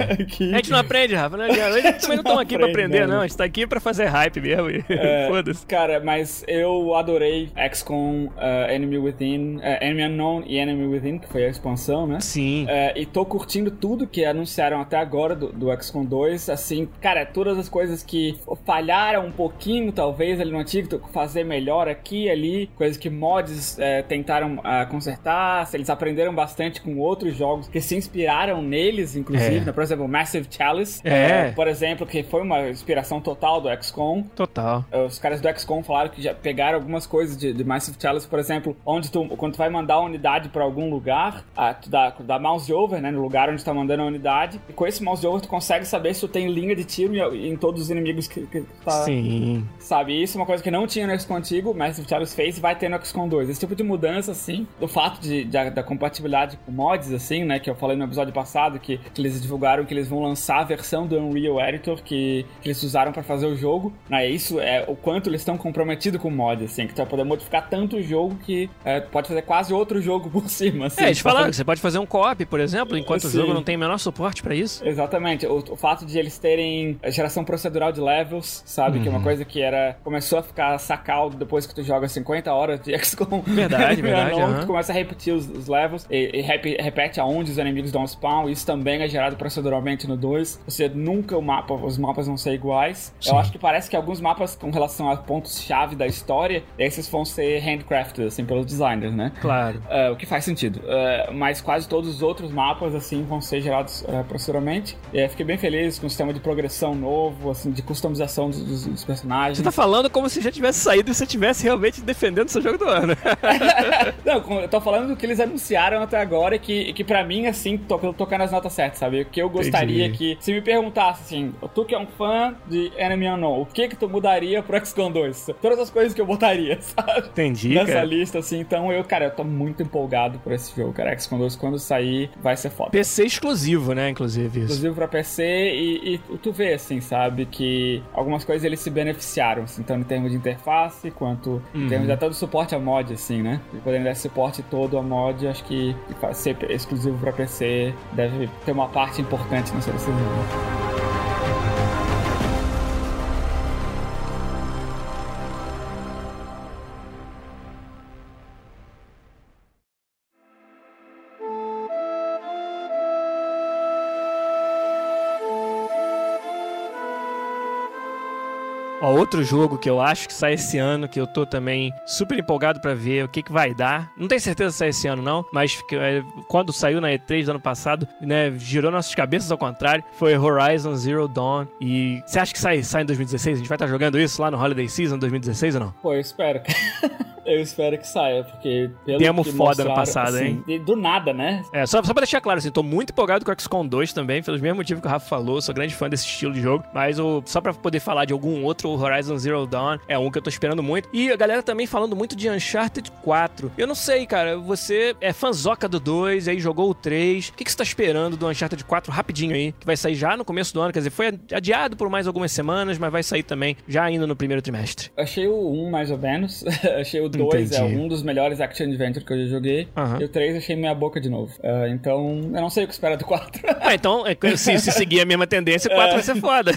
A gente não aprende, Rafa, né? A gente também não estamos aqui pra aprender, não. A gente tá aqui pra fazer hype mesmo. Foda-se. Cara, mas eu adorei XCOM Enemy Within, Enemy Unknown e Enemy Within, que foi a expansão, né? Sim. E tô curtindo tudo que anunciaram até agora do XCOM 2. Assim, cara, todas as coisas que falharam um pouquinho, talvez, ali no antigo, fazer melhor aqui e ali. Coisas que mods tentaram consertar. Eles aprenderam bastante com outros jogos que se inspiraram neles, inclusive. Né? Por exemplo, Massive Chalice. Por exemplo, que foi uma inspiração total do XCOM. Total. Os caras do XCOM falaram que já pegaram algumas coisas de Massive Chalice, por exemplo, onde quando tu vai mandar a unidade pra algum lugar, tu dá mouse over, né, no lugar onde tu tá mandando a unidade, e com esse mouse over tu consegue saber se tu tem linha de tiro em todos os inimigos que tá... Sim. Sabe, isso é uma coisa que não tinha no XCOM antigo, Massive Chalice fez e vai ter no XCOM 2. Esse tipo de mudança, assim, do fato da compatibilidade com mods, assim, né, que eu falei no episódio passado, que eles divulgaram que eles vão lançar a versão do Unreal Editor que eles usaram pra fazer o jogo, né, isso é o quanto eles estão comprometidos com o mod, assim, que tu vai poder modificar tanto o jogo que pode fazer quase outro jogo por cima, assim. Eles falaram que você pode fazer um co-op, por exemplo, enquanto o jogo não tem o menor suporte pra isso. Exatamente. O fato de eles terem a geração procedural de levels, sabe, que é uma coisa que começou a ficar sacal depois que tu joga 50 horas de XCOM. Verdade. Tu começa a repetir os levels e repete aonde os inimigos dão spawn. Isso também é gerado proceduralmente no 2. Ou seja, nunca os mapas vão ser iguais. Sim. Eu acho que parece que alguns mapas com relação a pontos-chave da história, esses vão ser handcrafted, assim, pelos designers, né? Claro. O que faz sentido. Mas quase todos os outros mapas, assim, vão ser gerados proceduralmente. Fiquei bem feliz com o sistema de progressão novo, assim, de customização dos personagens. Você tá falando como se já tivesse saído e você estivesse realmente defendendo seu jogo do ano. Não, eu tô falando do que eles anunciaram até agora e que pra mim, assim, tô tocando as notas certas, sabe? O que eu gostaria que... Se me perguntasse, assim, tu que é um fã de Enemy Unknown, o que tu mudaria pro XCOM 2? Todas as coisas que eu botaria, sabe? Entendi, nessa lista, assim. Então, eu tô muito empolgado por esse jogo, cara. XCOM 2, quando sair, vai ser foda. PC exclusivo, né, inclusive, isso. Exclusivo pra PC e tu vê, assim, sabe? Que algumas coisas eles se beneficiaram, assim, tanto em termos de interface, quanto em termos até do suporte a mod, assim, né? E podendo dar suporte todo a mod, acho que ser exclusivo pra PC deve ter uma parte importante nessa decisão. Ó, outro jogo que eu acho que sai esse ano, que eu tô também super empolgado pra ver o que vai dar. Não tenho certeza se sai esse ano, não, mas quando saiu na E3 do ano passado, né, girou nossas cabeças ao contrário, foi Horizon Zero Dawn. E você acha que sai em 2016? A gente vai estar jogando isso lá no Holiday Season 2016 ou não? Pô, eu espero. Eu espero que saia, porque pelo Demo que foda no passado, assim, hein? Do nada, né? Só pra deixar claro, assim, tô muito empolgado com o XCOM 2 também, pelos mesmos motivos que o Rafa falou, sou grande fã desse estilo de jogo, mas só pra poder falar de algum outro, o Horizon Zero Dawn é um que eu tô esperando muito. E a galera também falando muito de Uncharted 4. Eu não sei, cara, você é fãzoca do 2, aí jogou o 3, o que você tá esperando do Uncharted 4 rapidinho aí, que vai sair já no começo do ano, quer dizer, foi adiado por mais algumas semanas, mas vai sair também já ainda no primeiro trimestre. Achei o 1 mais ou menos, achei o 2 é um dos melhores action adventure que eu já joguei, e o 3 achei meia boca de novo. Então, eu não sei o que esperar do 4. Então, se seguir a mesma tendência, o 4 vai ser foda.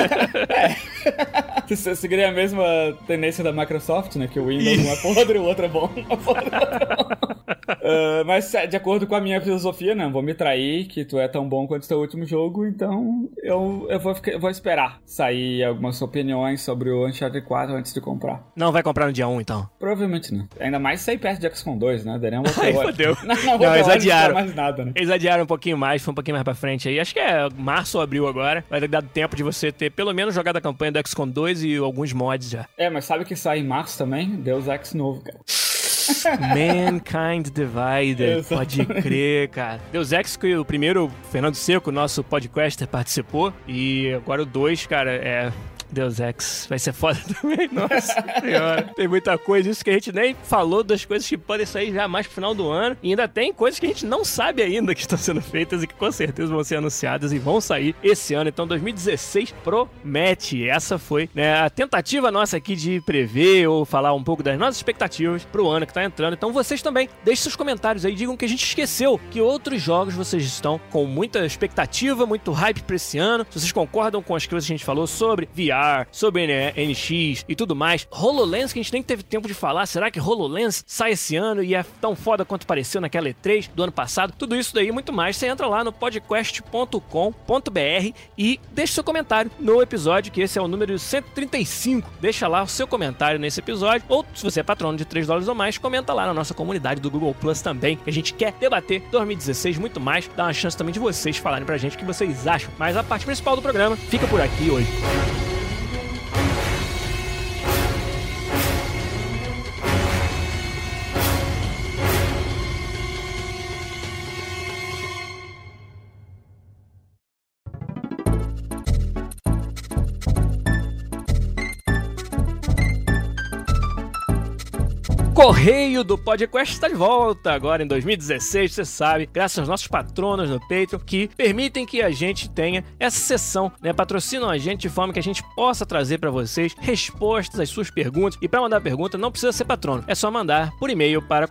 Se seguir a mesma tendência da Microsoft, né, que o Windows um é podre, o outro é bom. Mas de acordo com a minha filosofia, não, vou me trair, que tu é tão bom quanto o teu último jogo, então eu vou esperar sair algumas opiniões sobre o Uncharted 4 antes de comprar. Não vai comprar no dia 1, então? Provavelmente não. Ainda mais sair perto de XCOM 2, né? Daria uma Ai, fodeu. Não, eles adiaram. Mais nada, né? Eles adiaram um pouquinho mais, foi um pouquinho mais pra frente aí. Acho que é março ou abril agora. Vai ter dado tempo de você ter pelo menos jogado a campanha do XCOM 2 e alguns mods já. Mas sabe que sai em março também? Deus Ex novo, cara. Mankind Divided, pode crer, cara. Deus Ex, que o primeiro, Fernando Seco, nosso podcaster, participou. E agora o 2, cara, Deus Ex vai ser foda também, nossa senhora. Tem muita coisa, isso que a gente nem falou das coisas que podem sair já mais pro final do ano. E ainda tem coisas que a gente não sabe ainda que estão sendo feitas e que com certeza vão ser anunciadas e vão sair esse ano. Então 2016 promete. Essa foi, né, a tentativa nossa aqui de prever ou falar um pouco das nossas expectativas pro ano que tá entrando. Então vocês também, deixem seus comentários aí, digam que a gente esqueceu, que outros jogos vocês estão com muita expectativa, muito hype pra esse ano. Se vocês concordam com as coisas que a gente falou sobre VR, sobre NX e tudo mais. HoloLens, que a gente nem teve tempo de falar. Será que HoloLens sai esse ano e é tão foda quanto pareceu naquela E3 do ano passado? Tudo isso daí e muito mais. Você entra lá no podquest.com.br e deixa seu comentário no episódio, que esse é o número 135. Deixa lá o seu comentário nesse episódio. Ou, se você é patrono de $3 ou mais, comenta lá na nossa comunidade do Google Plus também, que a gente quer debater 2016 muito mais. Dá uma chance também de vocês falarem pra gente o que vocês acham. Mas a parte principal do programa fica por aqui hoje. Correio do Podcast está de volta agora em 2016, você sabe, graças aos nossos patronos no Patreon, que permitem que a gente tenha essa sessão, né? Patrocinam a gente de forma que a gente possa trazer para vocês respostas às suas perguntas. E para mandar pergunta não precisa ser patrono, é só mandar por e-mail para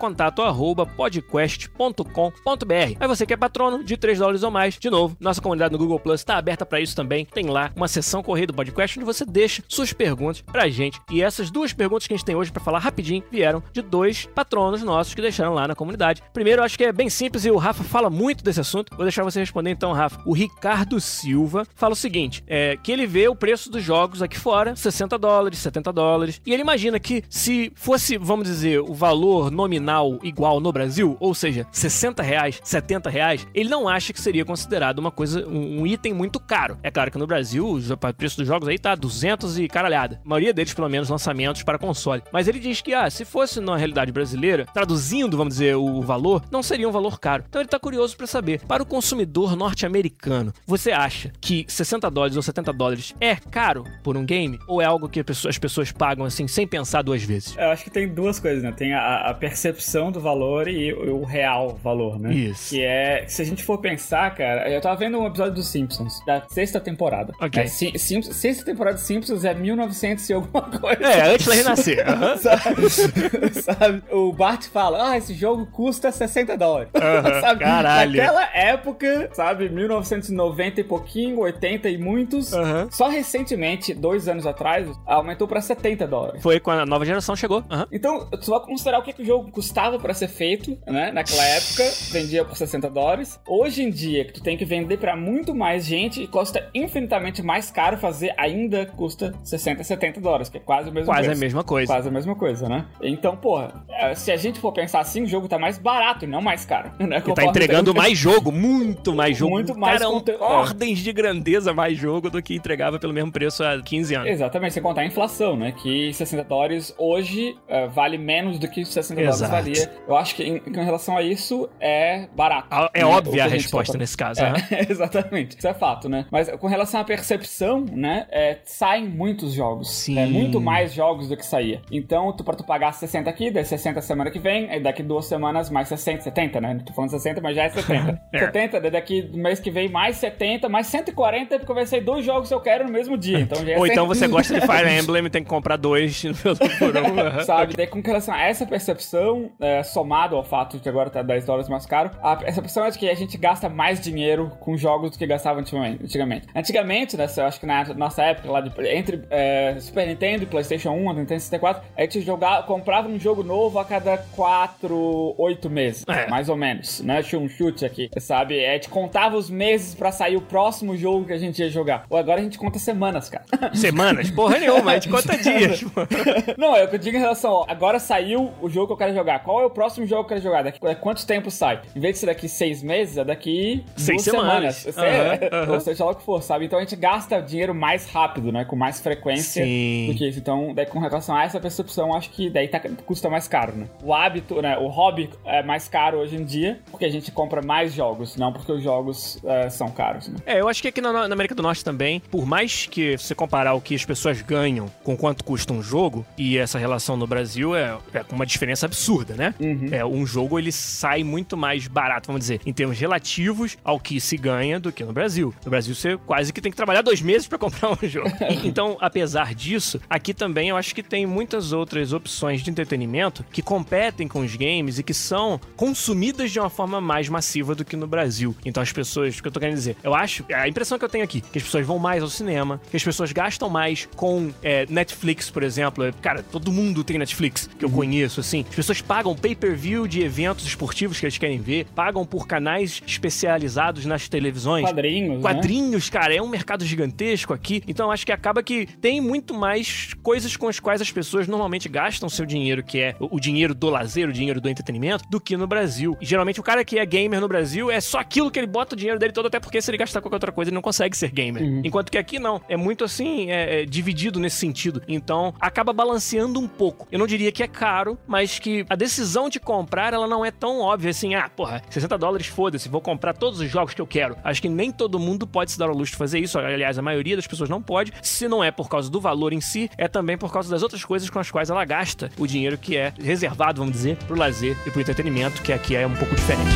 contato@podcast.com.br. Aí você que é patrono de $3 ou mais, de novo, nossa comunidade no Google Plus está aberta para isso também. Tem lá uma sessão Correio do Podcast onde você deixa suas perguntas pra gente. E essas duas perguntas que a gente tem hoje para falar rapidinho vieram de 2 patronos nossos que deixaram lá na comunidade. Primeiro, eu acho que é bem simples e o Rafa fala muito desse assunto. Vou deixar você responder então, Rafa. O Ricardo Silva fala o seguinte, que ele vê o preço dos jogos aqui fora, $60, $70, e ele imagina que se fosse, vamos dizer, o valor nominal igual no Brasil, ou seja, R$60, R$70, ele não acha que seria considerado uma coisa, um item muito caro. É claro que no Brasil, o preço dos jogos aí tá 200 e caralhada. A maioria deles, pelo menos, lançamentos para console. Mas ele diz que, se fosse na realidade brasileira, traduzindo, vamos dizer, o valor, não seria um valor caro. Então ele tá curioso para saber, para o consumidor norte-americano, você acha que $60 ou $70 é caro por um game? Ou é algo que as pessoas pagam assim, sem pensar duas vezes? Eu acho que tem duas coisas, né? Tem a percepção do valor e o real valor, né? Isso. Que é, se a gente for pensar, cara, eu tava vendo um episódio dos Simpsons, da 6ª temporada. Ok. 6ª temporada de Simpsons é 1900 e alguma coisa. Antes da renascer. Sabe? O Bart fala, esse jogo custa $60. Sabe? Caralho. Naquela época, sabe, 1990 e pouquinho, 80 e muitos, só recentemente, 2 anos atrás, aumentou pra $70. Foi quando a nova geração chegou. Então, tu vai considerar o que o jogo custava pra ser feito, né? Naquela época, vendia por $60. Hoje em dia, que tu tem que vender pra muito mais gente e custa infinitamente mais caro fazer, ainda custa $60, $70, que é quase o mesmo preço. Quase a mesma coisa. Quase a mesma coisa, né? Então, porra, se a gente for pensar assim, o jogo tá mais barato e não mais caro, né? Que tá entregando mais jogo, muito mais jogo. Muito mais conteúdo. Ordens de grandeza mais jogo do que entregava pelo mesmo preço há 15 anos. Exatamente, sem contar a inflação, né? Que $60 hoje vale menos do que $60 valia. Eu acho que em relação a isso é barato. É óbvia a resposta nesse caso. Exatamente, isso é fato, né? Mas com relação à percepção, né? Saem muitos jogos. Sim. Muito mais jogos do que saía. Então, pra tu pagar 60 aqui, daí 60 semana que vem, aí daqui 2 semanas mais 60, 70, né? Tô falando 60, mas já é 70. 70, daí daqui do mês que vem mais 70, mais 140, porque vai sair 2 jogos que eu quero no mesmo dia. Então já é Ou 100. então você gosta de Fire Emblem e tem que comprar 2 por um. Sabe? Daí com relação a essa percepção, somado ao fato de que agora tá $10 mais caro, a percepção é de que a gente gasta mais dinheiro com jogos do que gastava antigamente. Antigamente, né, eu acho que na nossa época, lá entre Super Nintendo e PlayStation 1, Nintendo 64, a gente comprava um jogo novo, a cada 4, 8 meses, mais ou menos, né? Tinha um chute aqui, sabe? A gente contava os meses pra sair o próximo jogo que a gente ia jogar. Ou agora a gente conta semanas, cara. Semanas? Porra nenhuma, a gente conta dias. Não, é o que eu digo em relação, agora saiu o jogo que eu quero jogar. Qual é o próximo jogo que eu quero jogar? Daqui quanto tempo sai? Em vez de ser daqui 6 meses, é daqui 6 semanas. Ou seja lá o que for, sabe? Então a gente gasta dinheiro mais rápido, né? Com mais frequência do que isso. Então, daí, com relação a essa percepção, acho que daí custa mais caro, né? O hábito, né? O hobby é mais caro hoje em dia, porque a gente compra mais jogos, não porque os jogos são caros, né? Eu acho que aqui na América do Norte também, por mais que você comparar o que as pessoas ganham com quanto custa um jogo, e essa relação no Brasil é com uma diferença absurda, né? Um jogo, ele sai muito mais barato, vamos dizer, em termos relativos ao que se ganha do que no Brasil. No Brasil, você quase que tem que trabalhar 2 meses pra comprar um jogo. Então, apesar disso, aqui também eu acho que tem muitas outras opções de entretenimento que competem com os games e que são consumidas de uma forma mais massiva do que no Brasil. Então, as pessoas, o que eu tô querendo dizer, eu acho, a impressão que eu tenho aqui, que as pessoas vão mais ao cinema, que as pessoas gastam mais com Netflix, por exemplo. Cara, todo mundo tem Netflix, que eu conheço, assim. As pessoas pagam pay-per-view de eventos esportivos que eles querem ver, pagam por canais especializados nas televisões. Quadrinhos, né? Cara, é um mercado gigantesco aqui. Então, eu acho que acaba que tem muito mais coisas com as quais as pessoas normalmente gastam seu dinheiro, que é o dinheiro do lazer, o dinheiro do entretenimento, do que no Brasil. E, geralmente, o cara que é gamer no Brasil é só aquilo que ele bota o dinheiro dele todo, até porque se ele gastar qualquer outra coisa, ele não consegue ser gamer. Enquanto que aqui, não. É muito, assim, dividido nesse sentido. Então, acaba balanceando um pouco. Eu não diria que é caro, mas que a decisão de comprar, ela não é tão óbvia, assim, $60, foda-se, vou comprar todos os jogos que eu quero. Acho que nem todo mundo pode se dar ao luxo de fazer isso. Aliás, a maioria das pessoas não pode. Se não é por causa do valor em si, é também por causa das outras coisas com as quais ela gasta o dinheiro que é reservado, vamos dizer, pro lazer e pro entretenimento, que aqui é um pouco diferente.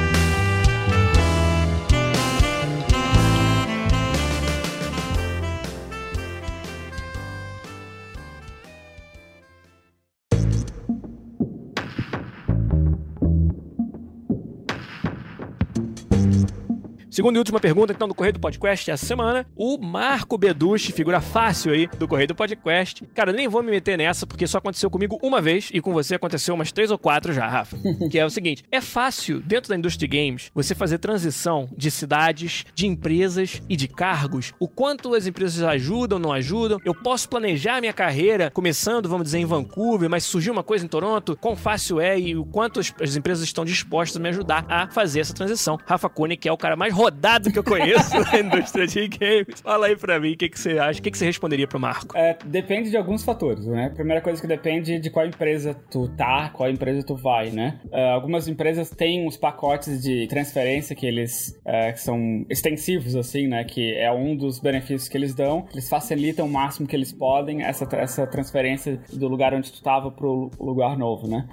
Segunda e última pergunta, então, do Correio do Podcast essa semana. O Marco Beducci, figura fácil aí do Correio do Podcast. Cara, nem vou me meter nessa, porque só aconteceu comigo uma vez, e com você aconteceu umas 3 ou 4 já, Rafa. Que é o seguinte, é fácil, dentro da indústria de games, você fazer transição de cidades, de empresas e de cargos. O quanto as empresas ajudam, não ajudam. Eu posso planejar minha carreira, começando, vamos dizer, em Vancouver, mas surgiu uma coisa em Toronto, quão fácil é e o quanto as empresas estão dispostas a me ajudar a fazer essa transição. Rafa Cunha, que é o cara mais rodado que eu conheço na indústria de games. Fala aí pra mim, o que você acha? O que você responderia pro Marco? Depende de alguns fatores, né? Primeira coisa que depende de qual empresa tu tá, qual empresa tu vai, né? Algumas empresas têm uns pacotes de transferência que eles que são extensivos, assim, né? Que é um dos benefícios que eles dão. Eles facilitam o máximo que eles podem essa transferência do lugar onde tu tava pro lugar novo, né?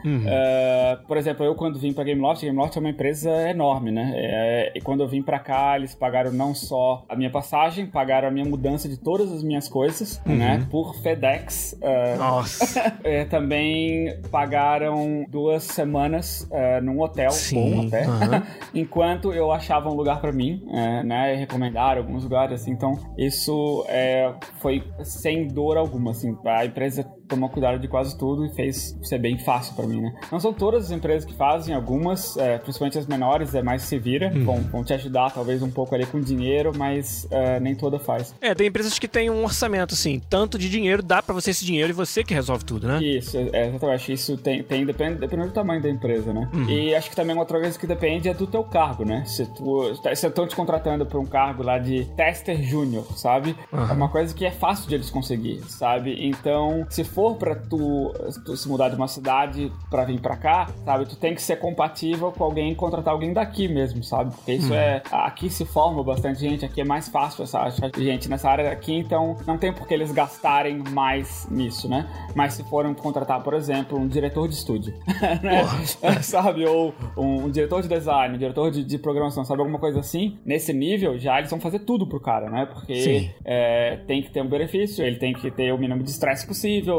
Por exemplo, eu quando vim pra Gameloft é uma empresa enorme, né? E quando eu vim pra cá, eles pagaram não só a minha passagem, pagaram a minha mudança de todas as minhas coisas, né? Por FedEx. Nossa! Também pagaram 2 semanas num hotel, bom até, enquanto eu achava um lugar pra mim, né? E recomendaram alguns lugares, assim. Então, isso foi sem dor alguma, assim. A empresa tomou cuidado de quase tudo e fez ser bem fácil pra mim, né? Não são todas as empresas que fazem, algumas, principalmente as menores, mais se vira, vão te ajudar talvez um pouco ali com dinheiro, mas nem toda faz. Tem empresas que têm um orçamento, assim, tanto de dinheiro, dá pra você esse dinheiro e você que resolve tudo, né? Isso, exatamente. Isso depende do tamanho da empresa, né? E acho que também outra coisa que depende é do teu cargo, né? Se estão te contratando pra um cargo lá de tester júnior, sabe? É uma coisa que é fácil de eles conseguir, sabe? Então, se for pra tu se mudar de uma cidade pra vir pra cá, sabe? Tu tem que ser compatível com alguém, contratar alguém daqui mesmo, sabe? Porque isso aqui se forma bastante gente, aqui é mais fácil achar gente nessa área aqui, então não tem por que eles gastarem mais nisso, né? Mas se forem contratar, por exemplo, um diretor de estúdio, né? Sabe? Ou um diretor de design, um diretor de programação, sabe? Alguma coisa assim, nesse nível, já eles vão fazer tudo pro cara, né? Porque tem que ter um benefício, ele tem que ter o mínimo de estresse possível,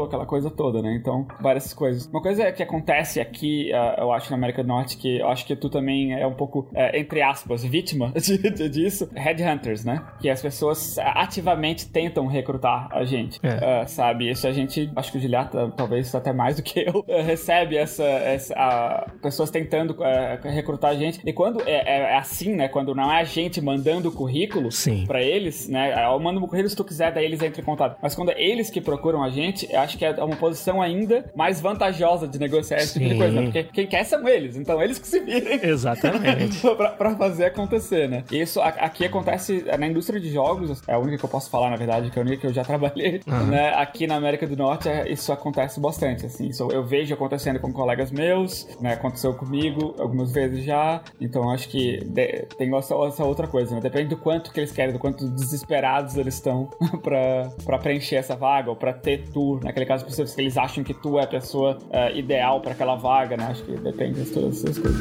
aquela coisa toda, né? Então, várias coisas. Uma coisa que acontece aqui, eu acho, na América do Norte, que eu acho que tu também é um pouco, entre aspas, vítima disso, headhunters, né? Que as pessoas ativamente tentam recrutar a gente, sabe? Isso a gente, acho que o Giliata, talvez até mais do que eu, recebe pessoas tentando recrutar a gente. E quando é assim, né? Quando não é a gente mandando o currículo pra eles, né? Eu mando o currículo se tu quiser, daí eles entram em contato. Mas quando é eles que procuram a gente, eu acho que é uma posição ainda mais vantajosa de negociar esse tipo de coisa, né? Porque quem quer são eles, então eles que se virem. Exatamente. pra fazer acontecer, né? Isso aqui acontece na indústria de jogos, é a única que eu posso falar, na verdade, que é a única que eu já trabalhei, né? Aqui na América do Norte, isso acontece bastante, assim. Isso eu vejo acontecendo com colegas meus, né? Aconteceu comigo algumas vezes já, então acho que tem essa outra coisa, né? Depende do quanto que eles querem, do quanto desesperados eles estão pra preencher essa vaga, ou pra ter tu, naquele caso, pessoas que eles acham que tu é a pessoa ideal pra aquela vaga, né? Acho que depende de todas essas coisas.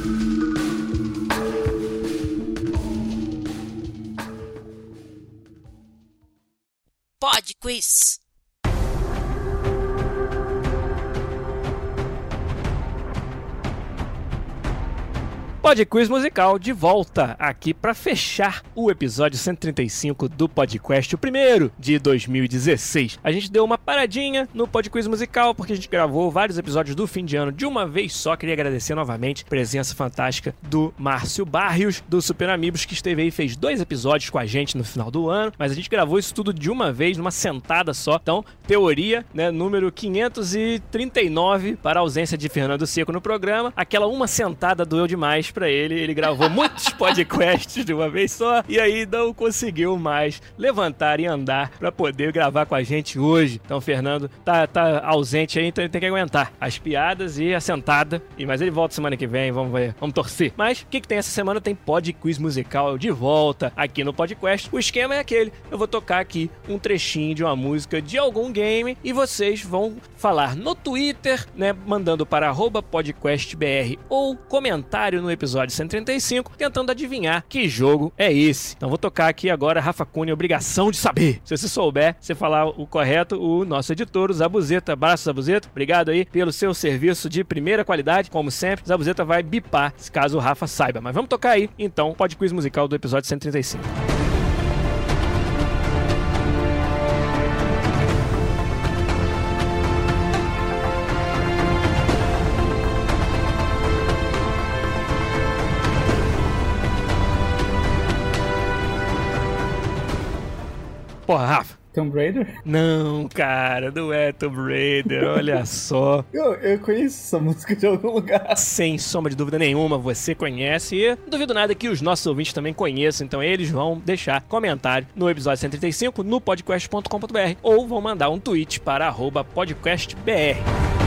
Pod Quiz. Pod Quiz Musical de volta aqui para fechar o episódio 135 do podcast, o primeiro de 2016. A gente deu uma paradinha no Pod Quiz Musical porque a gente gravou vários episódios do fim de ano de uma vez só. Queria agradecer novamente a presença fantástica do Márcio Barrios, do Super Amigos, que esteve aí e fez 2 episódios com a gente no final do ano, mas a gente gravou isso tudo de uma vez, numa sentada só. Então, teoria, né, número 539 para a ausência de Fernando Seco no programa. Aquela uma sentada doeu demais pra ele gravou muitos podcasts de uma vez só e aí não conseguiu mais levantar e andar pra poder gravar com a gente hoje. Então o Fernando tá ausente aí, então ele tem que aguentar as piadas e a sentada, mas ele volta semana que vem, vamos ver, vamos torcer. Mas o que tem essa semana? Tem Pod Quiz Musical de volta aqui no podcast. O esquema é aquele, eu vou tocar aqui um trechinho de uma música de algum game e vocês vão falar no Twitter, né, mandando para @podcastbr ou comentário no episódio 135, tentando adivinhar que jogo é esse. Então vou tocar aqui agora, Rafa Cunha, obrigação de saber. Se você souber, você falar o correto, o nosso editor, o Zabuzeta, abraço Zabuzeta, obrigado aí pelo seu serviço de primeira qualidade, como sempre, Zabuzeta vai bipar, se caso o Rafa saiba. Mas vamos tocar aí, então, Pod Quiz Musical do episódio 135. Porra, Rafa. Tomb Raider? Não, cara, não é Tomb Raider, olha só. Eu conheço essa música de algum lugar. Sem sombra de dúvida nenhuma, você conhece e não duvido nada que os nossos ouvintes também conheçam, então eles vão deixar comentário no episódio 135 no podcast.com.br ou vão mandar um tweet para @podcastbr.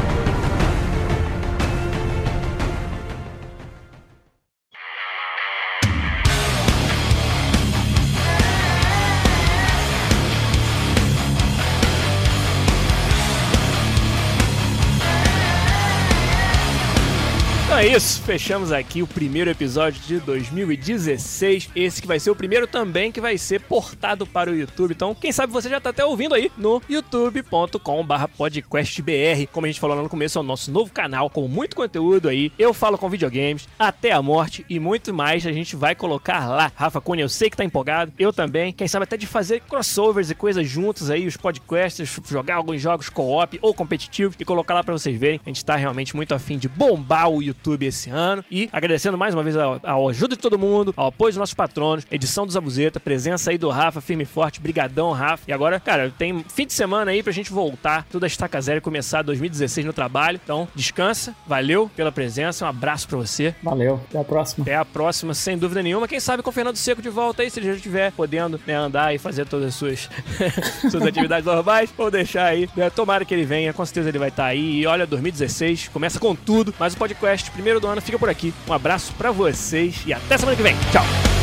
É isso, fechamos aqui o primeiro episódio de 2016, esse que vai ser o primeiro também que vai ser portado para o YouTube, então quem sabe você já tá até ouvindo aí no youtube.com/podcastbr, como a gente falou lá no começo, é o nosso novo canal com muito conteúdo aí, eu falo com videogames, até a morte e muito mais a gente vai colocar lá. Rafa Cunha, eu sei que tá empolgado, eu também, quem sabe até de fazer crossovers e coisas juntos aí, os podcasts, jogar alguns jogos co-op ou competitivos e colocar lá pra vocês verem, a gente tá realmente muito afim de bombar o YouTube esse ano e agradecendo mais uma vez a ajuda de todo mundo, ao apoio dos nossos patronos, edição do Zabuzeta, presença aí do Rafa, firme e forte, brigadão Rafa, e agora, cara, tem fim de semana aí pra gente voltar tudo a estaca zero e começar 2016 no trabalho, então descansa, valeu pela presença, um abraço pra você. Valeu, até a próxima. Até a próxima, sem dúvida nenhuma, quem sabe com o Fernando Seco de volta aí, se ele já estiver podendo, né, andar e fazer todas as suas suas atividades normais, ou deixar aí, né, tomara que ele venha, com certeza ele vai estar aí, e olha, 2016 começa com tudo, mas o podcast primeiro do ano fica por aqui. Um abraço pra vocês e até semana que vem. Tchau!